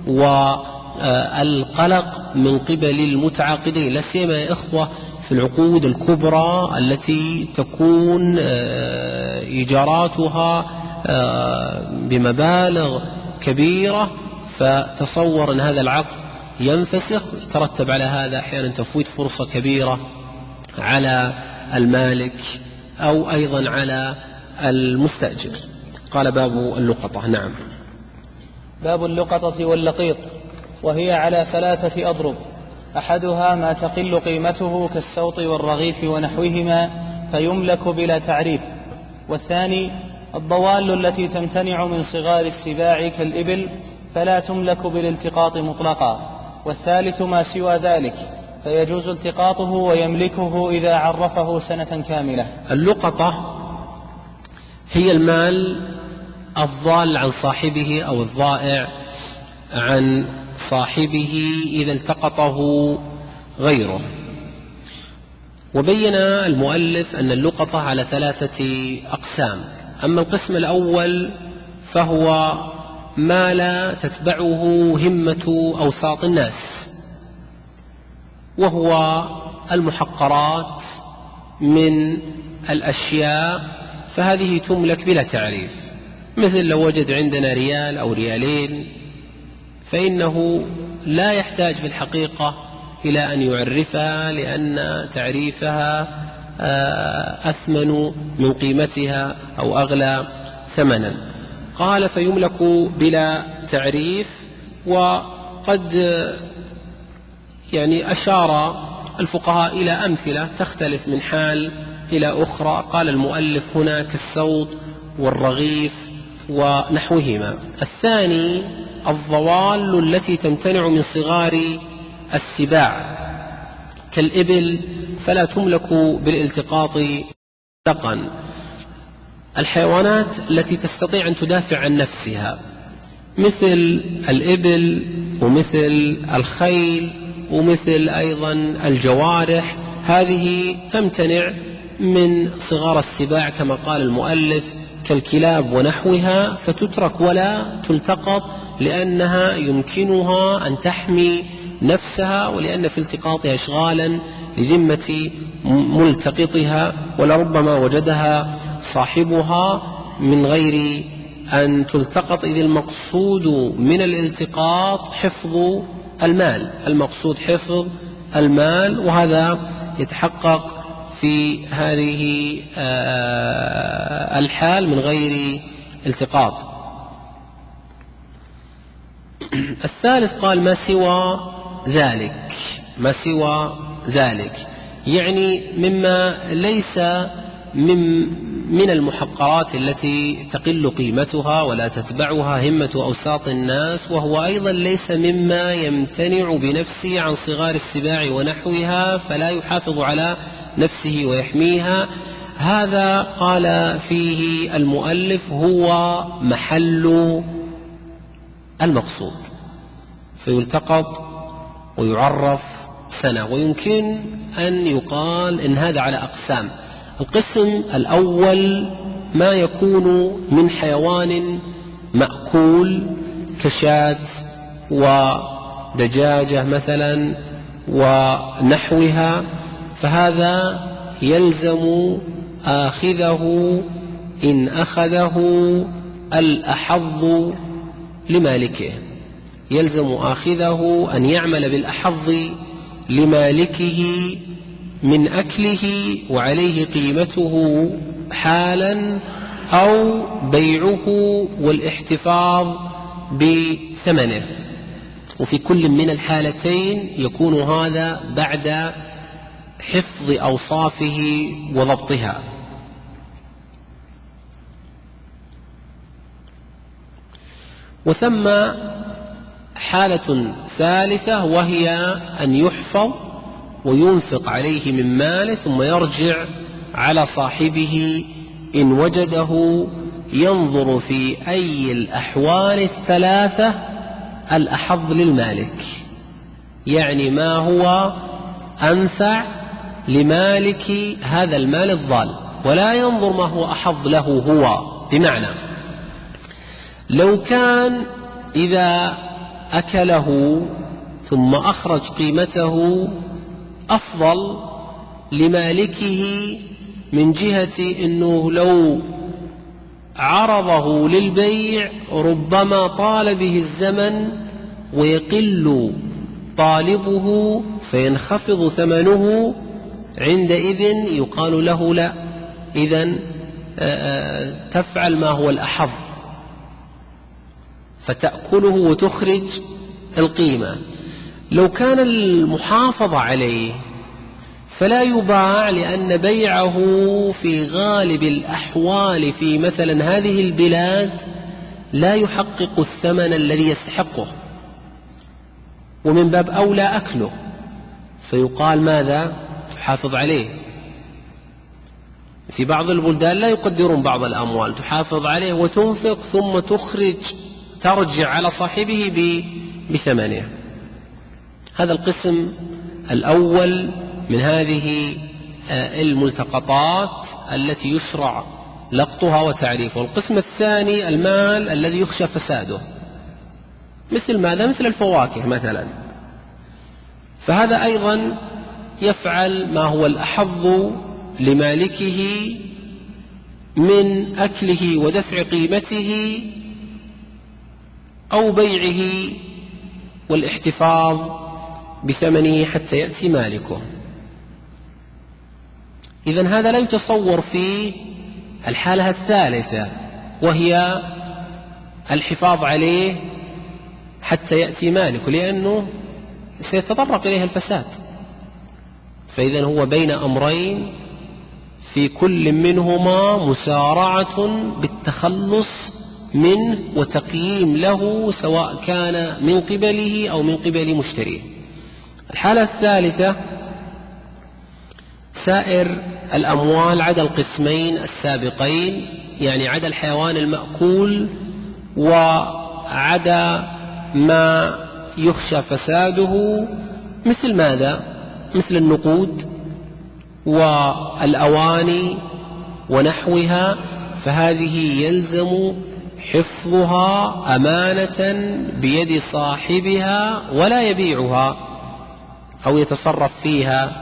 والقلق من قبل المتعاقدين، لا سيما يا إخوة في العقود الكبرى التي تكون آه إيجاراتها آه بمبالغ كبيرة. فتصور أن هذا العقد ينفسخ، ترتب على هذا أحيانا تفويت فرصة كبيرة على المالك أو أيضا على المستأجر. قال باب اللقطة. نعم. باب اللقطة واللقيط، وهي على ثلاثة أضرب: أحدها ما تقل قيمته كالسوط والرغيف ونحوهما فيملك بلا تعريف، والثاني الضوال التي تمتنع من صغار السباع كالإبل فلا تملك بالالتقاط مطلقا، والثالث ما سوى ذلك فيجوز التقاطه ويملكه إذا عرفه سنة كاملة. اللقطة هي المال الضال عن صاحبه أو الضائع عن صاحبه إذا التقطه غيره. وبين المؤلف أن اللقطة على ثلاثة أقسام. أما القسم الأول فهو ما لا تتبعه همة أوساط الناس، وهو المحقرات من الأشياء، فهذه تملك بلا تعريف. مثل لو وجد عندنا ريال أو ريالين فإنه لا يحتاج في الحقيقة إلى أن يعرفها، لأن تعريفها أثمن من قيمتها أو أغلى ثمنا. قال فيملك بلا تعريف. وقد يعني أشار الفقهاء إلى أمثلة تختلف من حال إلى أخرى. قال المؤلف هنا كالسوط والرغيف ونحوهما. الثاني الضوال التي تمتنع من صغار السباع كالإبل فلا تملك بالالتقاط مطلقا. الحيوانات التي تستطيع أن تدافع عن نفسها مثل الإبل ومثل الخيل ومثل أيضا الجوارح، هذه تمتنع من صغار السباع كما قال المؤلف كالكلاب ونحوها، فتترك ولا تلتقط لأنها يمكنها أن تحمي نفسها، ولأن في التقاطها إشغالا لذمة ملتقطها، ولربما وجدها صاحبها من غير أن تلتقط، إذ المقصود من الالتقاط حفظ المال، المقصود حفظ المال، وهذا يتحقق في هذه الحال من غير التقاط. الثالث قال ما سوى ذلك، ما سوى ذلك يعني مما ليس من من المحقرات التي تقل قيمتها ولا تتبعها همة أوساط الناس، وهو أيضا ليس مما يمتنع بنفسه عن صغار السباع ونحوها فلا يحافظ على نفسه ويحميها. هذا قال فيه المؤلف هو محل المقصود، فيلتقط ويعرف سنة. ويمكن أن يقال إن هذا على أقسام. القسم الأول ما يكون من حيوان مأكول كشاة ودجاجة مثلا ونحوها، فهذا يلزم آخذه إن أخذه الأحظ لمالكه، يلزم آخذه أن يعمل بالأحظ لمالكه من أكله وعليه قيمته حالا، أو بيعه والاحتفاظ بثمنه. وفي كل من الحالتين يكون هذا بعد حفظ أوصافه وضبطها. وثم حالة ثالثة وهي أن يحفظ وينفق عليه من ماله ثم يرجع على صاحبه إن وجده، ينظر في أي الأحوال الثلاثة الأحظ للمالك، يعني ما هو أنفع لمالك هذا المال الضال، ولا ينظر ما هو أحظ له هو. بمعنى لو كان إذا أكله ثم أخرج قيمته أفضل لمالكه من جهة أنه لو عرضه للبيع ربما طال به الزمن ويقل طالبه فينخفض ثمنه، عندئذ يقال له لا، إذن تفعل ما هو الأحظ فتأكله وتخرج القيمة. لو كان المحافظة عليه فلا يباع، لأن بيعه في غالب الأحوال في مثلا هذه البلاد لا يحقق الثمن الذي يستحقه، ومن باب أولى أكله، فيقال ماذا؟ تحافظ عليه. في بعض البلدان لا يقدرون بعض الأموال، تحافظ عليه وتنفق ثم تخرج ترجع على صاحبه بثمنه. هذا القسم الأول من هذه الملتقطات التي يشرع لقطها وتعريفها. القسم الثاني المال الذي يخشى فساده، مثل ماذا؟ مثل الفواكه مثلا، فهذا أيضا يفعل ما هو الأحظ لمالكه من أكله ودفع قيمته أو بيعه والاحتفاظ بثمنه حتى يأتي مالكه. إذن هذا لا يتصور فيه الحالة الثالثة، وهي الحفاظ عليه حتى يأتي مالكه، لأنه سيتطرق إليه الفساد. فإذن هو بين أمرين، في كل منهما مسارعة بالتخلص منه وتقييم له، سواء كان من قبله أو من قبل مشتريه. الحالة الثالثة سائر الأموال عدا القسمين السابقين، يعني عدا الحيوان المأكول وعدا ما يخشى فساده، مثل ماذا؟ مثل النقود والأواني ونحوها، فهذه يلزم حفظها أمانة بيد صاحبها، ولا يبيعها أو يتصرف فيها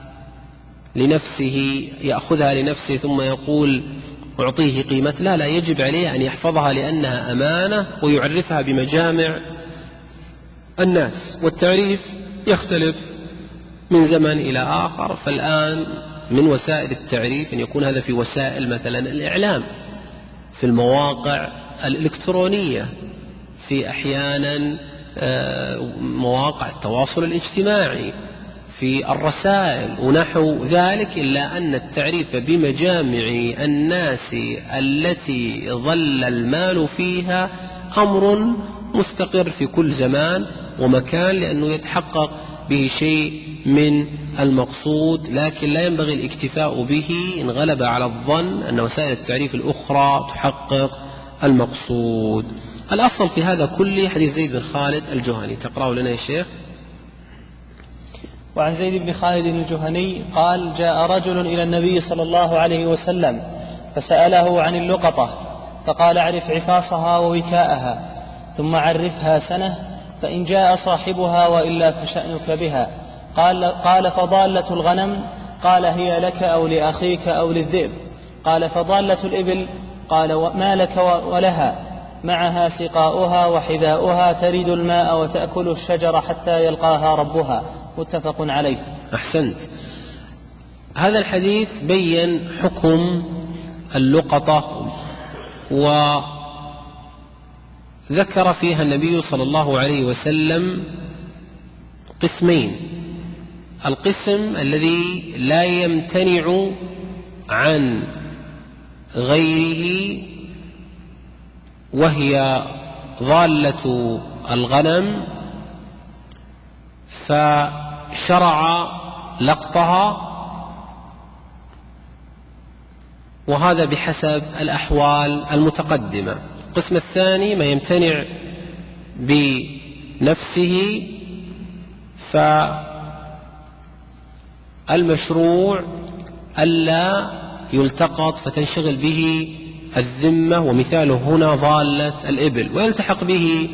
لنفسه، يأخذها لنفسه ثم يقول أعطيه قيمة. لا لا، يجب عليه أن يحفظها لأنها أمانة ويعرفها بمجامع الناس. والتعريف يختلف من زمن إلى آخر، فالآن من وسائل التعريف أن يكون هذا في وسائل مثلا الإعلام، في المواقع الإلكترونية، في أحيانا مواقع التواصل الاجتماعي، في الرسائل ونحو ذلك، إلا أن التعريف بمجامع الناس التي ظل المال فيها أمر مستقر في كل زمان ومكان، لأنه يتحقق به شيء من المقصود، لكن لا ينبغي الاكتفاء به إن غلب على الظن أن وسائل التعريف الأخرى تحقق المقصود. الأصل في هذا كله حديث زيد بن خالد الجهني، تقرأه لنا يا شيخ. وعن زيد بن خالد الجهني قال: جاء رجل إلى النبي صلى الله عليه وسلم فسأله عن اللقطة، فقال: اعرف عفاصها ووكاءها، ثم عرفها سنة، فإن جاء صاحبها وإلا فشأنك بها. قال, قال فضالة الغنم؟ قال: هي لك أو لأخيك أو للذئب. قال: فضالة الإبل؟ قال: ما لك ولها؟ معها سقاؤها وحذاؤها، تريد الماء وتأكل الشجر حتى يلقاها ربها. متفق عليه. أحسنت. هذا الحديث بين حكم اللقطة، وذكر فيها النبي صلى الله عليه وسلم قسمين: القسم الذي لا يمتنع عن غيره، وهي ضالة الغنم، فشرع لقطها، وهذا بحسب الأحوال المتقدمة. القسم الثاني ما يمتنع بنفسه، فالمشروع ألا يلتقط فتنشغل به الذمة، ومثاله هنا ضالة الإبل. ويلتحق به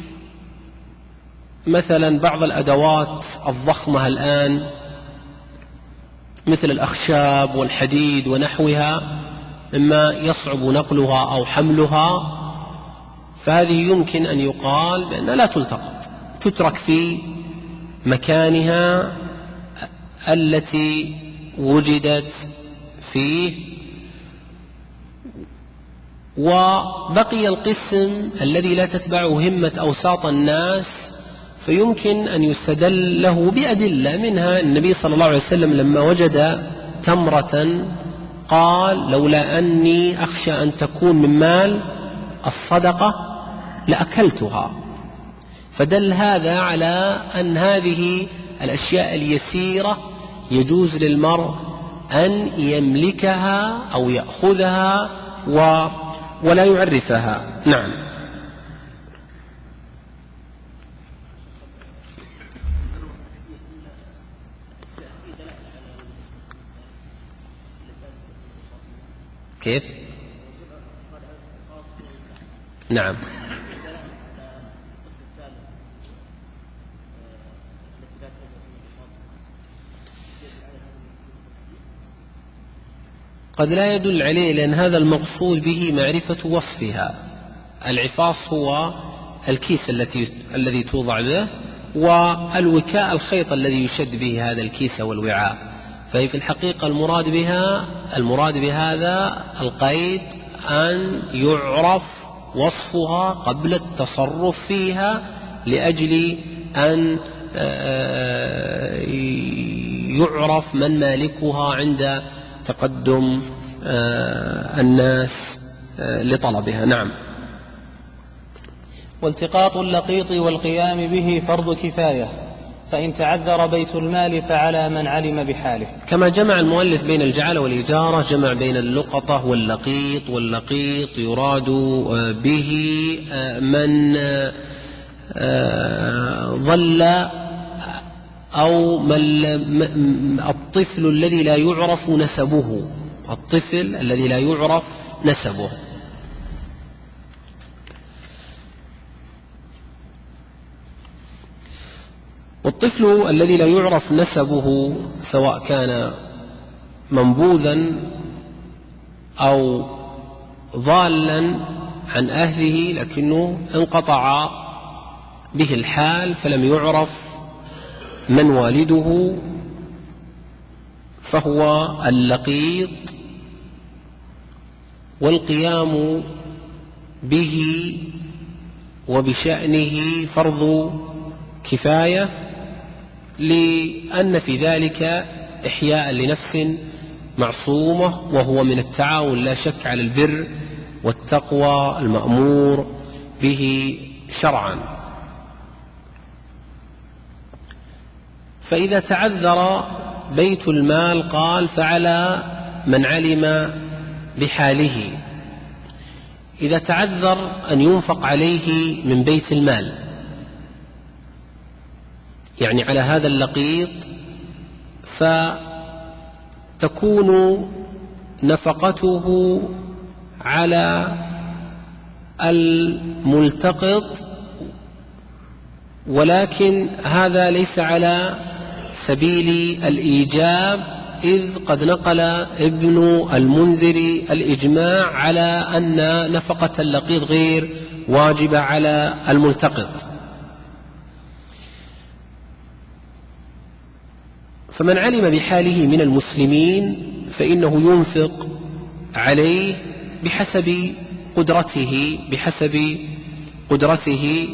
مثلا بعض الأدوات الضخمة الآن، مثل الأخشاب والحديد ونحوها، مما يصعب نقلها أو حملها، فهذه يمكن أن يقال بأنها لا تلتقط، تترك في مكانها التي وجدت فيه، وبقي القسم الذي لا تتبعه همة أوساط الناس، فيمكن أن يستدل له بأدلة، منها النبي صلى الله عليه وسلم لما وجد تمرة قال لولا أني أخشى أن تكون من مال الصدقة لأكلتها، فدل هذا على أن هذه الأشياء اليسيرة يجوز للمرء أن يملكها أو يأخذها و ولا يعرفها. نعم. كيف؟ نعم. قد لا يدل عليه، لأن هذا المقصود به معرفة وصفها. العفاص هو الكيس التي الذي توضع به، والوكاء الخيط الذي يشد به هذا الكيس والوعاء، فهي في الحقيقة المراد بها المراد بهذا القيد أن يعرف وصفها قبل التصرف فيها، لأجل أن يعرف من مالكها عند تقدم الناس لطلبها. نعم. والتقاط اللقيط والقيام به فرض كفاية، فإن تعذر بيت المال فعلى من علم بحاله. كما جمع المؤلف بين الجعالة والإجارة، جمع بين اللقطة واللقيط. واللقيط يراد به من ظل أو من الطفل الذي لا يعرف نسبه الطفل الذي لا يعرف نسبه. والطفل الذي لا يعرف نسبه سواء كان منبوذا أو ضالا عن أهله لكنه انقطع به الحال فلم يعرف من والده، فهو اللقيط. والقيام به وبشأنه فرض كفاية، لأن في ذلك إحياء لنفس معصومة، وهو من التعاون لا شك على البر والتقوى المأمور به شرعا. فإذا تعذر بيت المال قال فعلى من علم بحاله. إذا تعذر أن ينفق عليه من بيت المال، يعني على هذا اللقيط، فتكون نفقته على الملتقط، ولكن هذا ليس على سبيل الإيجاب، إذ قد نقل ابن المنذر الإجماع على أن نفقة اللقيط غير واجبة على الملتقط. فمن علم بحاله من المسلمين فإنه ينفق عليه بحسب قدرته بحسب قدرته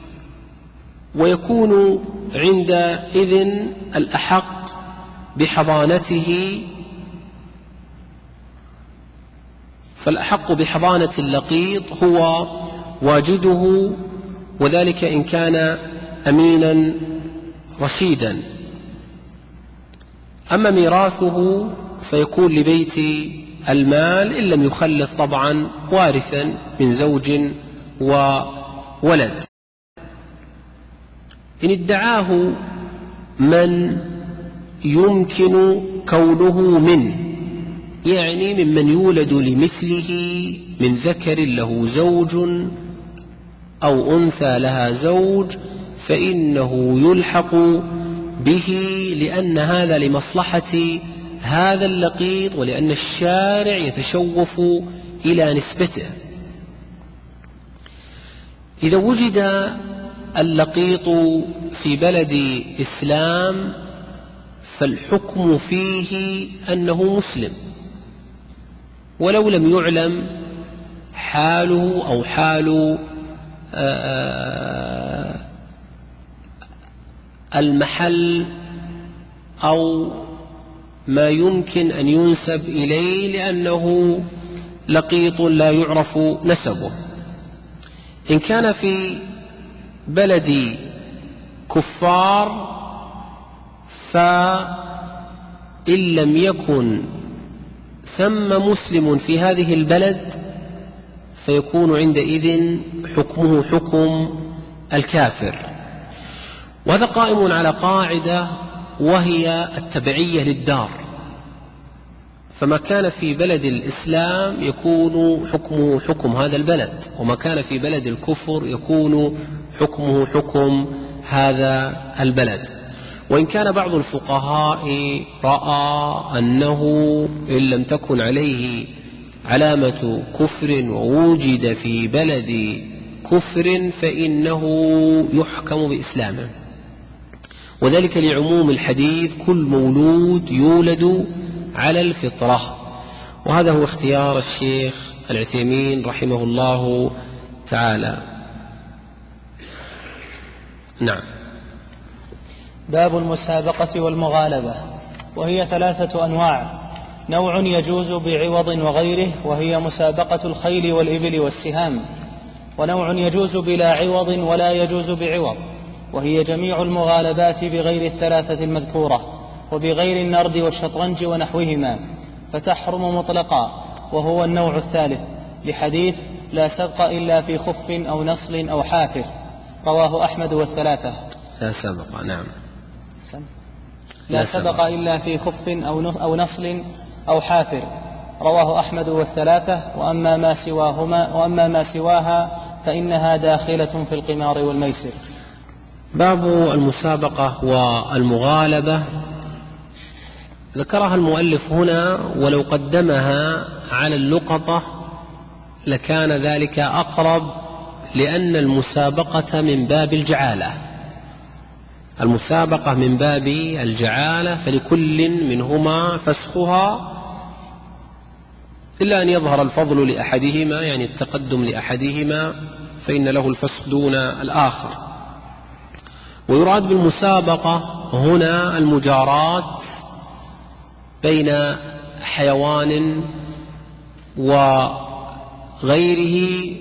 ويكون عندئذ الأحق بحضانته. فالأحق بحضانة اللقيط هو واجده، وذلك إن كان أمينا رشيدا. أما ميراثه فيكون لبيت المال إن لم يخلف طبعا وارثا من زوج وولد. إن ادعاه من يمكن كونه منه، يعني ممن يولد لمثله من ذكر له زوج أو أنثى لها زوج، فإنه يلحق به، لأن هذا لمصلحة هذا اللقيط، ولأن الشارع يتشوف إلى نسبته. إذا وجد اللقيط في بلد إسلام فالحكم فيه أنه مسلم، ولو لم يعلم حاله أو حال المحل أو ما يمكن أن ينسب إليه لأنه لقيط لا يعرف نسبه. إن كان في بلد كفار فإن لم يكن ثم مسلم في هذه البلد فيكون عندئذ حكمه حكم الكافر. وهذا قائم على قاعدة وهي التبعية للدار، فما كان في بلد الإسلام يكون حكمه حكم هذا البلد، وما كان في بلد الكفر يكون حكمه حكم هذا البلد. وإن كان بعض الفقهاء رأى أنه إن لم تكن عليه علامة كفر ووجد في بلد كفر فإنه يحكم بإسلامه، وذلك لعموم الحديث كل مولود يولد على الفطرة. وهذا هو اختيار الشيخ العثيمين رحمه الله تعالى. نعم. باب المسابقة والمغالبة، وهي ثلاثة أنواع: نوع يجوز بعوض وغيره، وهي مسابقة الخيل والإبل والسهام، ونوع يجوز بلا عوض ولا يجوز بعوض، وهي جميع المغالبات بغير الثلاثة المذكورة وبغير النرد والشطرنج ونحوهما، فتحرم مطلقا، وهو النوع الثالث، لحديث لا سبق إلا في خف أو نصل أو حافر، رواه أحمد والثلاثة. لا سبق. نعم. لا, لا سبق إلا في خف أو نصل أو حافر، رواه أحمد والثلاثة. وأما ما سواهما وأما ما سواها فإنها داخلة في القمار والميسر. باب المسابقة والمغالبة ذكرها المؤلف هنا، ولو قدمها على اللقطة لكان ذلك أقرب، لأن المسابقة من باب الجعالة، المسابقة من باب الجعالة، فلكل منهما فسخها إلا أن يظهر الفضل لأحدهما، يعني التقدم لأحدهما، فإن له الفسخ دون الآخر. ويراد بالمسابقة هنا المجاراة بين حيوان وغيره،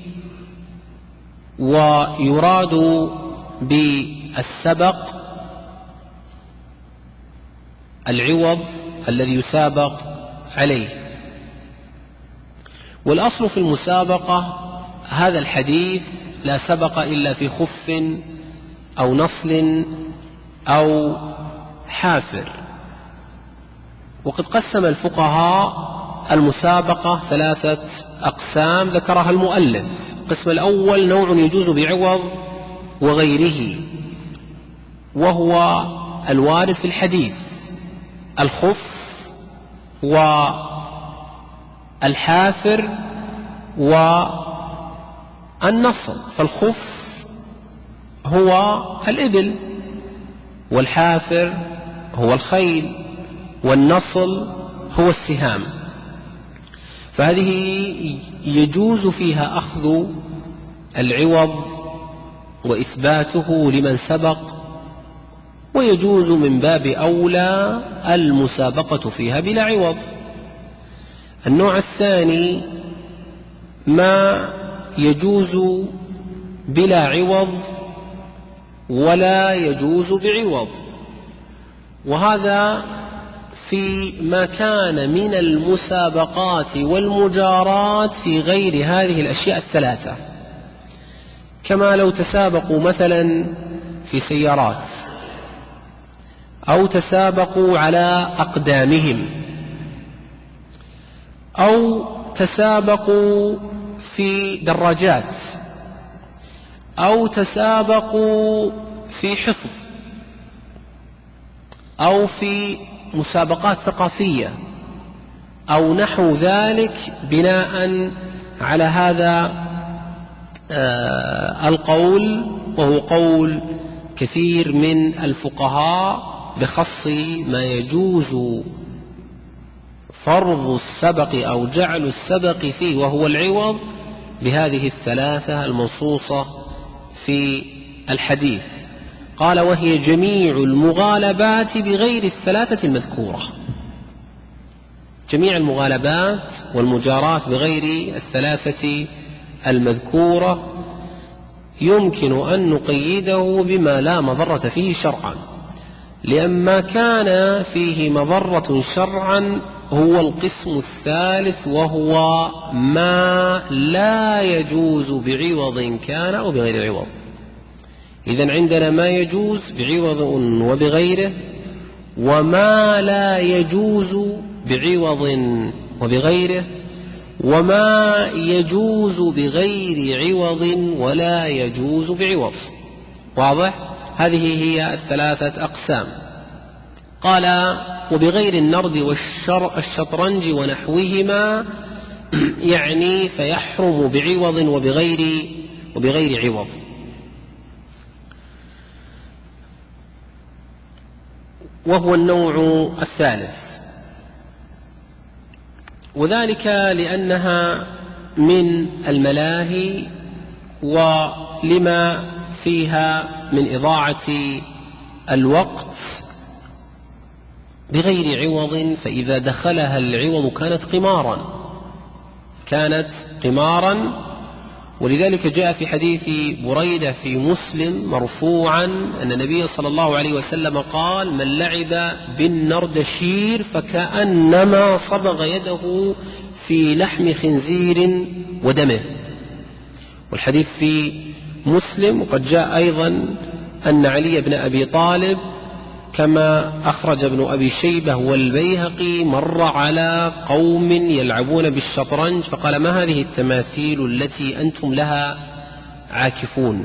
ويراد بالسبق العوض الذي يسابق عليه. والأصل في المسابقة هذا الحديث لا سبق إلا في خف أو نصل أو حافر. وقد قسم الفقهاء المسابقة ثلاثة أقسام ذكرها المؤلف. القسم الأول نوع يجوز بعوض وغيره، وهو الوارد في الحديث: الخف والحافر والنصل. فالخف هو الإبل، والحافر هو الخيل، والنصل هو السهام. فهذه يجوز فيها أخذ العوض وإثباته لمن سبق، ويجوز من باب أولى المسابقة فيها بلا عوض. النوع الثاني ما يجوز بلا عوض ولا يجوز بعوض، وهذا في ما كان من المسابقات والمجارات في غير هذه الأشياء الثلاثة، كما لو تسابقوا مثلا في سيارات، أو تسابقوا على أقدامهم، أو تسابقوا في دراجات، أو تسابقوا في حفظ، أو في مسابقات ثقافية أو نحو ذلك، بناء على هذا آه القول، وهو قول كثير من الفقهاء بخص ما يجوز فرض السبق أو جعل السبق فيه وهو العوض، بهذه الثلاثة المنصوصة في الحديث. قال: وهي جميع المغالبات بغير الثلاثة المذكورة. جميع المغالبات والمجارات بغير الثلاثة المذكورة يمكن أن نقيده بما لا مضرة فيه شرعا، لأن ما كان فيه مضرة شرعا هو القسم الثالث، وهو ما لا يجوز بعوض كان أو بغير عوض. إذن عندنا ما يجوز بعوض وبغيره، وما لا يجوز بعوض وبغيره، وما يجوز بغير عوض ولا يجوز بعوض. واضح؟ هذه هي الثلاثة أقسام. قال: وبغير النرد والشطرنج ونحوهما، يعني فيحرم بعوض وبغير وبغير عوض. وهو النوع الثالث، وذلك لأنها من الملاهي ولما فيها من إضاعة الوقت بغير عوض، فإذا دخلها العوض كانت قمارا كانت قمارا ولذلك جاء في حديث بريدة في مسلم مرفوعا أن النبي صلى الله عليه وسلم قال: من لعب بالنردشير فكأنما صبغ يده في لحم خنزير ودمه. والحديث في مسلم. وقد جاء أيضا أن علي بن أبي طالب كما أخرج ابن أبي شيبة والبيهقي مر على قوم يلعبون بالشطرنج فقال: ما هذه التماثيل التي أنتم لها عاكفون؟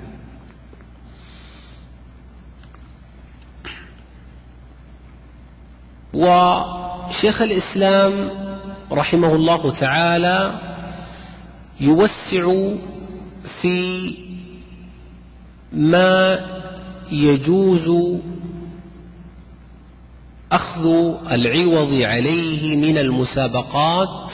وشيخ الإسلام رحمه الله تعالى يوسع في ما يجوز أخذ العوض عليه من المسابقات،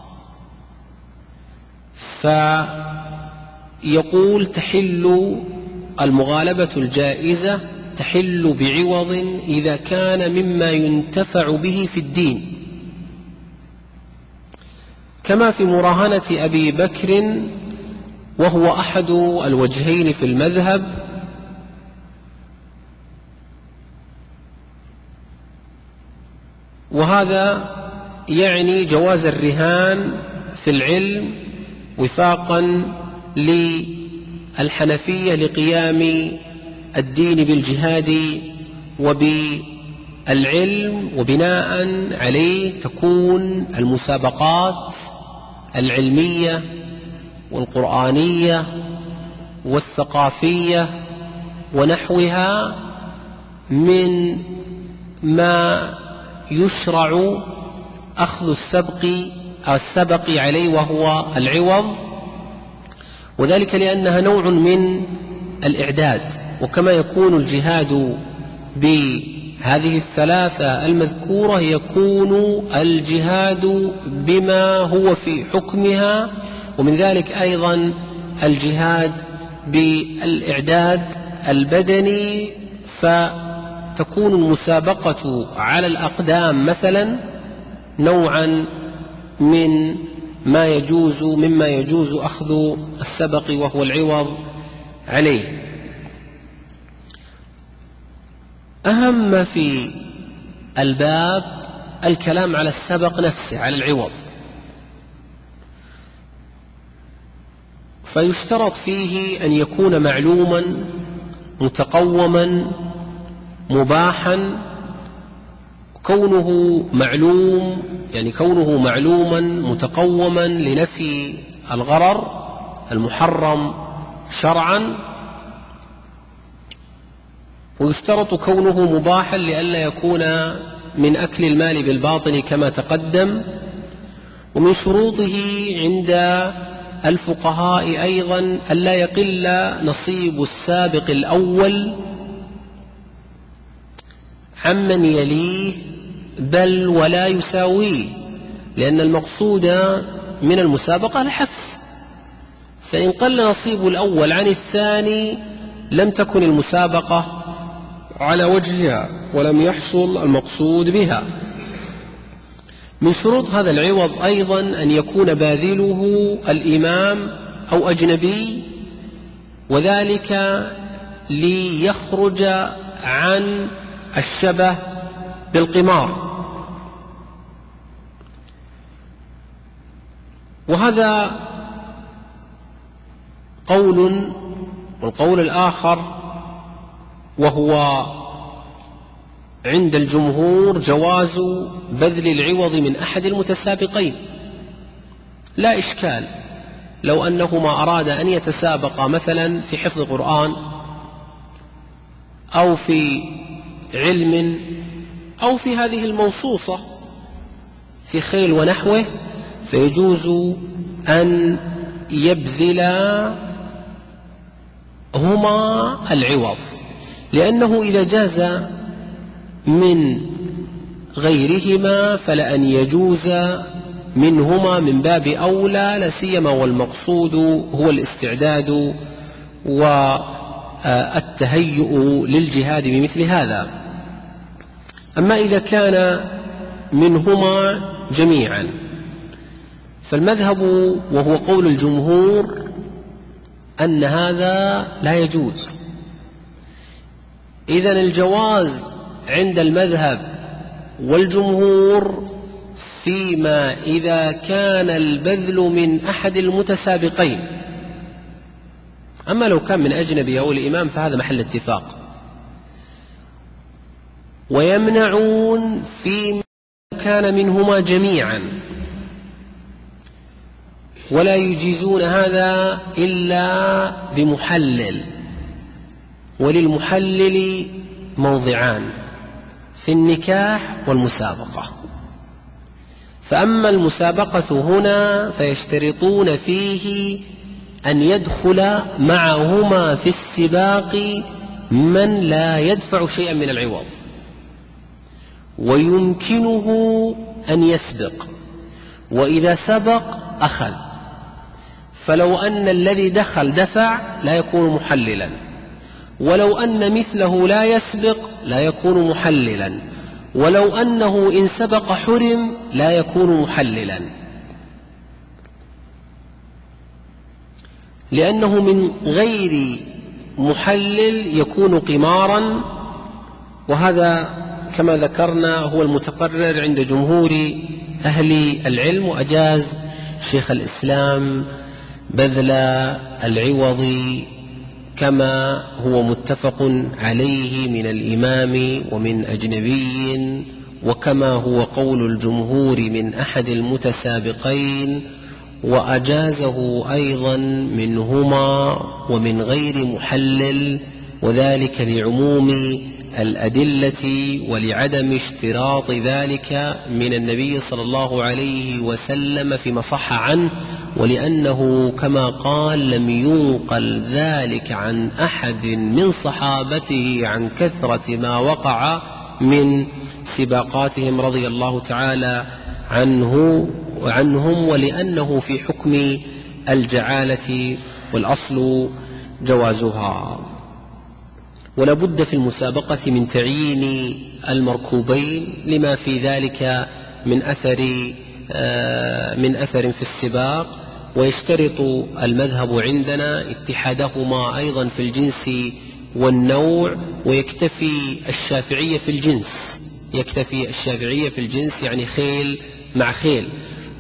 فيقول: تحل المغالبة الجائزة تحل بعوض إذا كان مما ينتفع به في الدين، كما في مراهنة أبي بكر، وهو أحد الوجهين في المذهب. وهذا يعني جواز الرهان في العلم وفاقا للحنفية لقيام الدين بالجهاد وبالعلم، وبناء عليه تكون المسابقات العلمية والقرآنية والثقافية ونحوها من ما يشرع أخذ السبق السبق عليه وهو العوض، وذلك لأنها نوع من الإعداد. وكما يكون الجهاد بهذه الثلاثة المذكورة يكون الجهاد بما هو في حكمها، ومن ذلك أيضا الجهاد بالإعداد البدني، فتكون المسابقة على الأقدام مثلا نوعا من ما يجوز مما يجوز أخذ السبق وهو العوض عليه. أهم ما في الباب الكلام على السبق نفسه، على العوض، فيشترط فيه أن يكون معلوما متقوما مباحا. كونه معلوم يعني كونه معلوما متقوما لنفي الغرر المحرم شرعا، ويشترط كونه مباحا لئلا يكون من أكل المال بالباطل كما تقدم. ومن شروطه عند الفقهاء أيضا ألا يقل نصيب السابق الأول عمن يليه بل ولا يساويه، لأن المقصود من المسابقة الحفز فإن قل نصيب الأول عن الثاني لم تكن المسابقة على وجهها ولم يحصل المقصود بها. من شروط هذا العوض أيضا أن يكون باذله الإمام أو أجنبي، وذلك ليخرج عن الشبه بالقمار. وهذا قول. والقول الآخر وهو عند الجمهور جواز بذل العوض من أحد المتسابقين، لا إشكال لو أنهما أراد أن يتسابقا مثلا في حفظ قرآن أو في علم أو في هذه المنصوصة في خيل ونحوه، فيجوز أن يبذلا هما العوض، لأنه إذا جاز من غيرهما فلأن يجوز منهما من باب أولى، لا سيما والمقصود هو الاستعداد والتهيؤ للجهاد بمثل هذا. أما إذا كان منهما جميعا فالمذهب وهو قول الجمهور أن هذا لا يجوز. إذن الجواز عند المذهب والجمهور فيما إذا كان البذل من أحد المتسابقين، أما لو كان من أجنبي أو الإمام فهذا محل اتفاق. ويمنعون فيما كان منهما جميعا، ولا يجيزون هذا إلا بمحلل، وللمحلل موضعان في النكاح والمسابقة. فأما المسابقة هنا فيشترطون فيه أن يدخل معهما في السباق من لا يدفع شيئا من العوض ويمكنه أن يسبق، وإذا سبق أخذ. فلو أن الذي دخل دفع لا يكون محللا، ولو أن مثله لا يسبق لا يكون محللا، ولو أنه إن سبق حرم لا يكون محللا، لأنه من غير محلل يكون قمارا. وهذا كما ذكرنا هو المتقرر عند جمهور أهل العلم، وأجاز شيخ الإسلام بذل العوض كما هو متفق عليه من الإمام ومن أجنبي، وكما هو قول الجمهور من أحد المتسابقين، وأجازه أيضا منهما ومن غير محلل، وذلك لعموم الأدلة ولعدم اشتراط ذلك من النبي صلى الله عليه وسلم فيما صح عنه، ولأنه كما قال لم ينقل ذلك عن أحد من صحابته عن كثرة ما وقع من سباقاتهم رضي الله تعالى عنه وعنهم، ولأنه في حكم الجعالة والأصل جوازها. ولا بد في المسابقة من تعيين المركوبين لما في ذلك من أثر من أثر في السباق. ويشترط المذهب عندنا اتحادهما أيضا في الجنس والنوع، ويكتفي الشافعية في الجنس يكتفي الشافعية في الجنس يعني خيل مع خيل،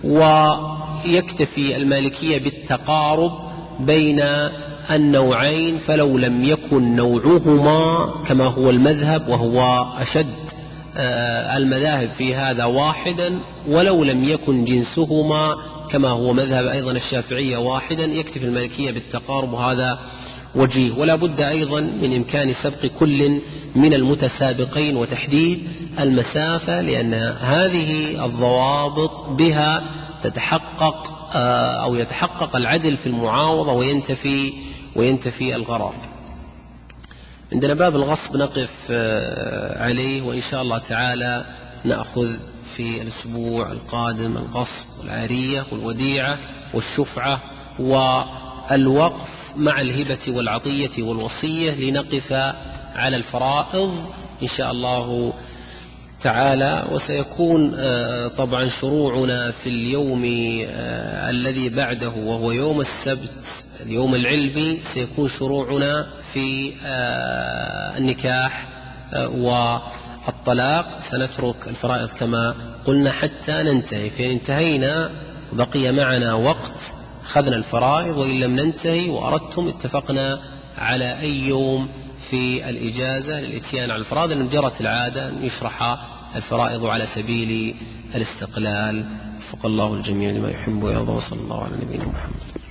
ويكتفي المالكية بالتقارب بين النوعين، فلو لم يكن نوعهما كما هو المذهب وهو أشد المذاهب في هذا واحدا، ولو لم يكن جنسهما كما هو مذهب أيضا الشافعية واحدا، يكتفي المالكية بالتقارب، وهذا وجيه. ولا بد أيضا من إمكان سبق كل من المتسابقين وتحديد المسافة، لأن هذه الضوابط بها تتحقق أو يتحقق العدل في المعاوضة وينتفي وينتفي الغرر. عندنا باب الغصب نقف عليه، وإن شاء الله تعالى نأخذ في الأسبوع القادم الغصب والعارية والوديعة والشفعة و الوقف مع الهبة والعطية والوصية لنقف على الفرائض إن شاء الله تعالى. وسيكون طبعا شروعنا في اليوم الذي بعده وهو يوم السبت اليوم العلمي، سيكون شروعنا في النكاح والطلاق. سنترك الفرائض كما قلنا حتى ننتهي، فإن انتهينا بقي معنا وقت أخذنا الفرائض، وإن لم ننتهي وأردتم اتفقنا على أي يوم في الإجازة للإتيان على الفرائض، لأن جرت العادة أن يشرح الفرائض على سبيل الاستقلال. وفق الله الجميع لما يحب ويرضى، وصلى الله على نبينا محمد.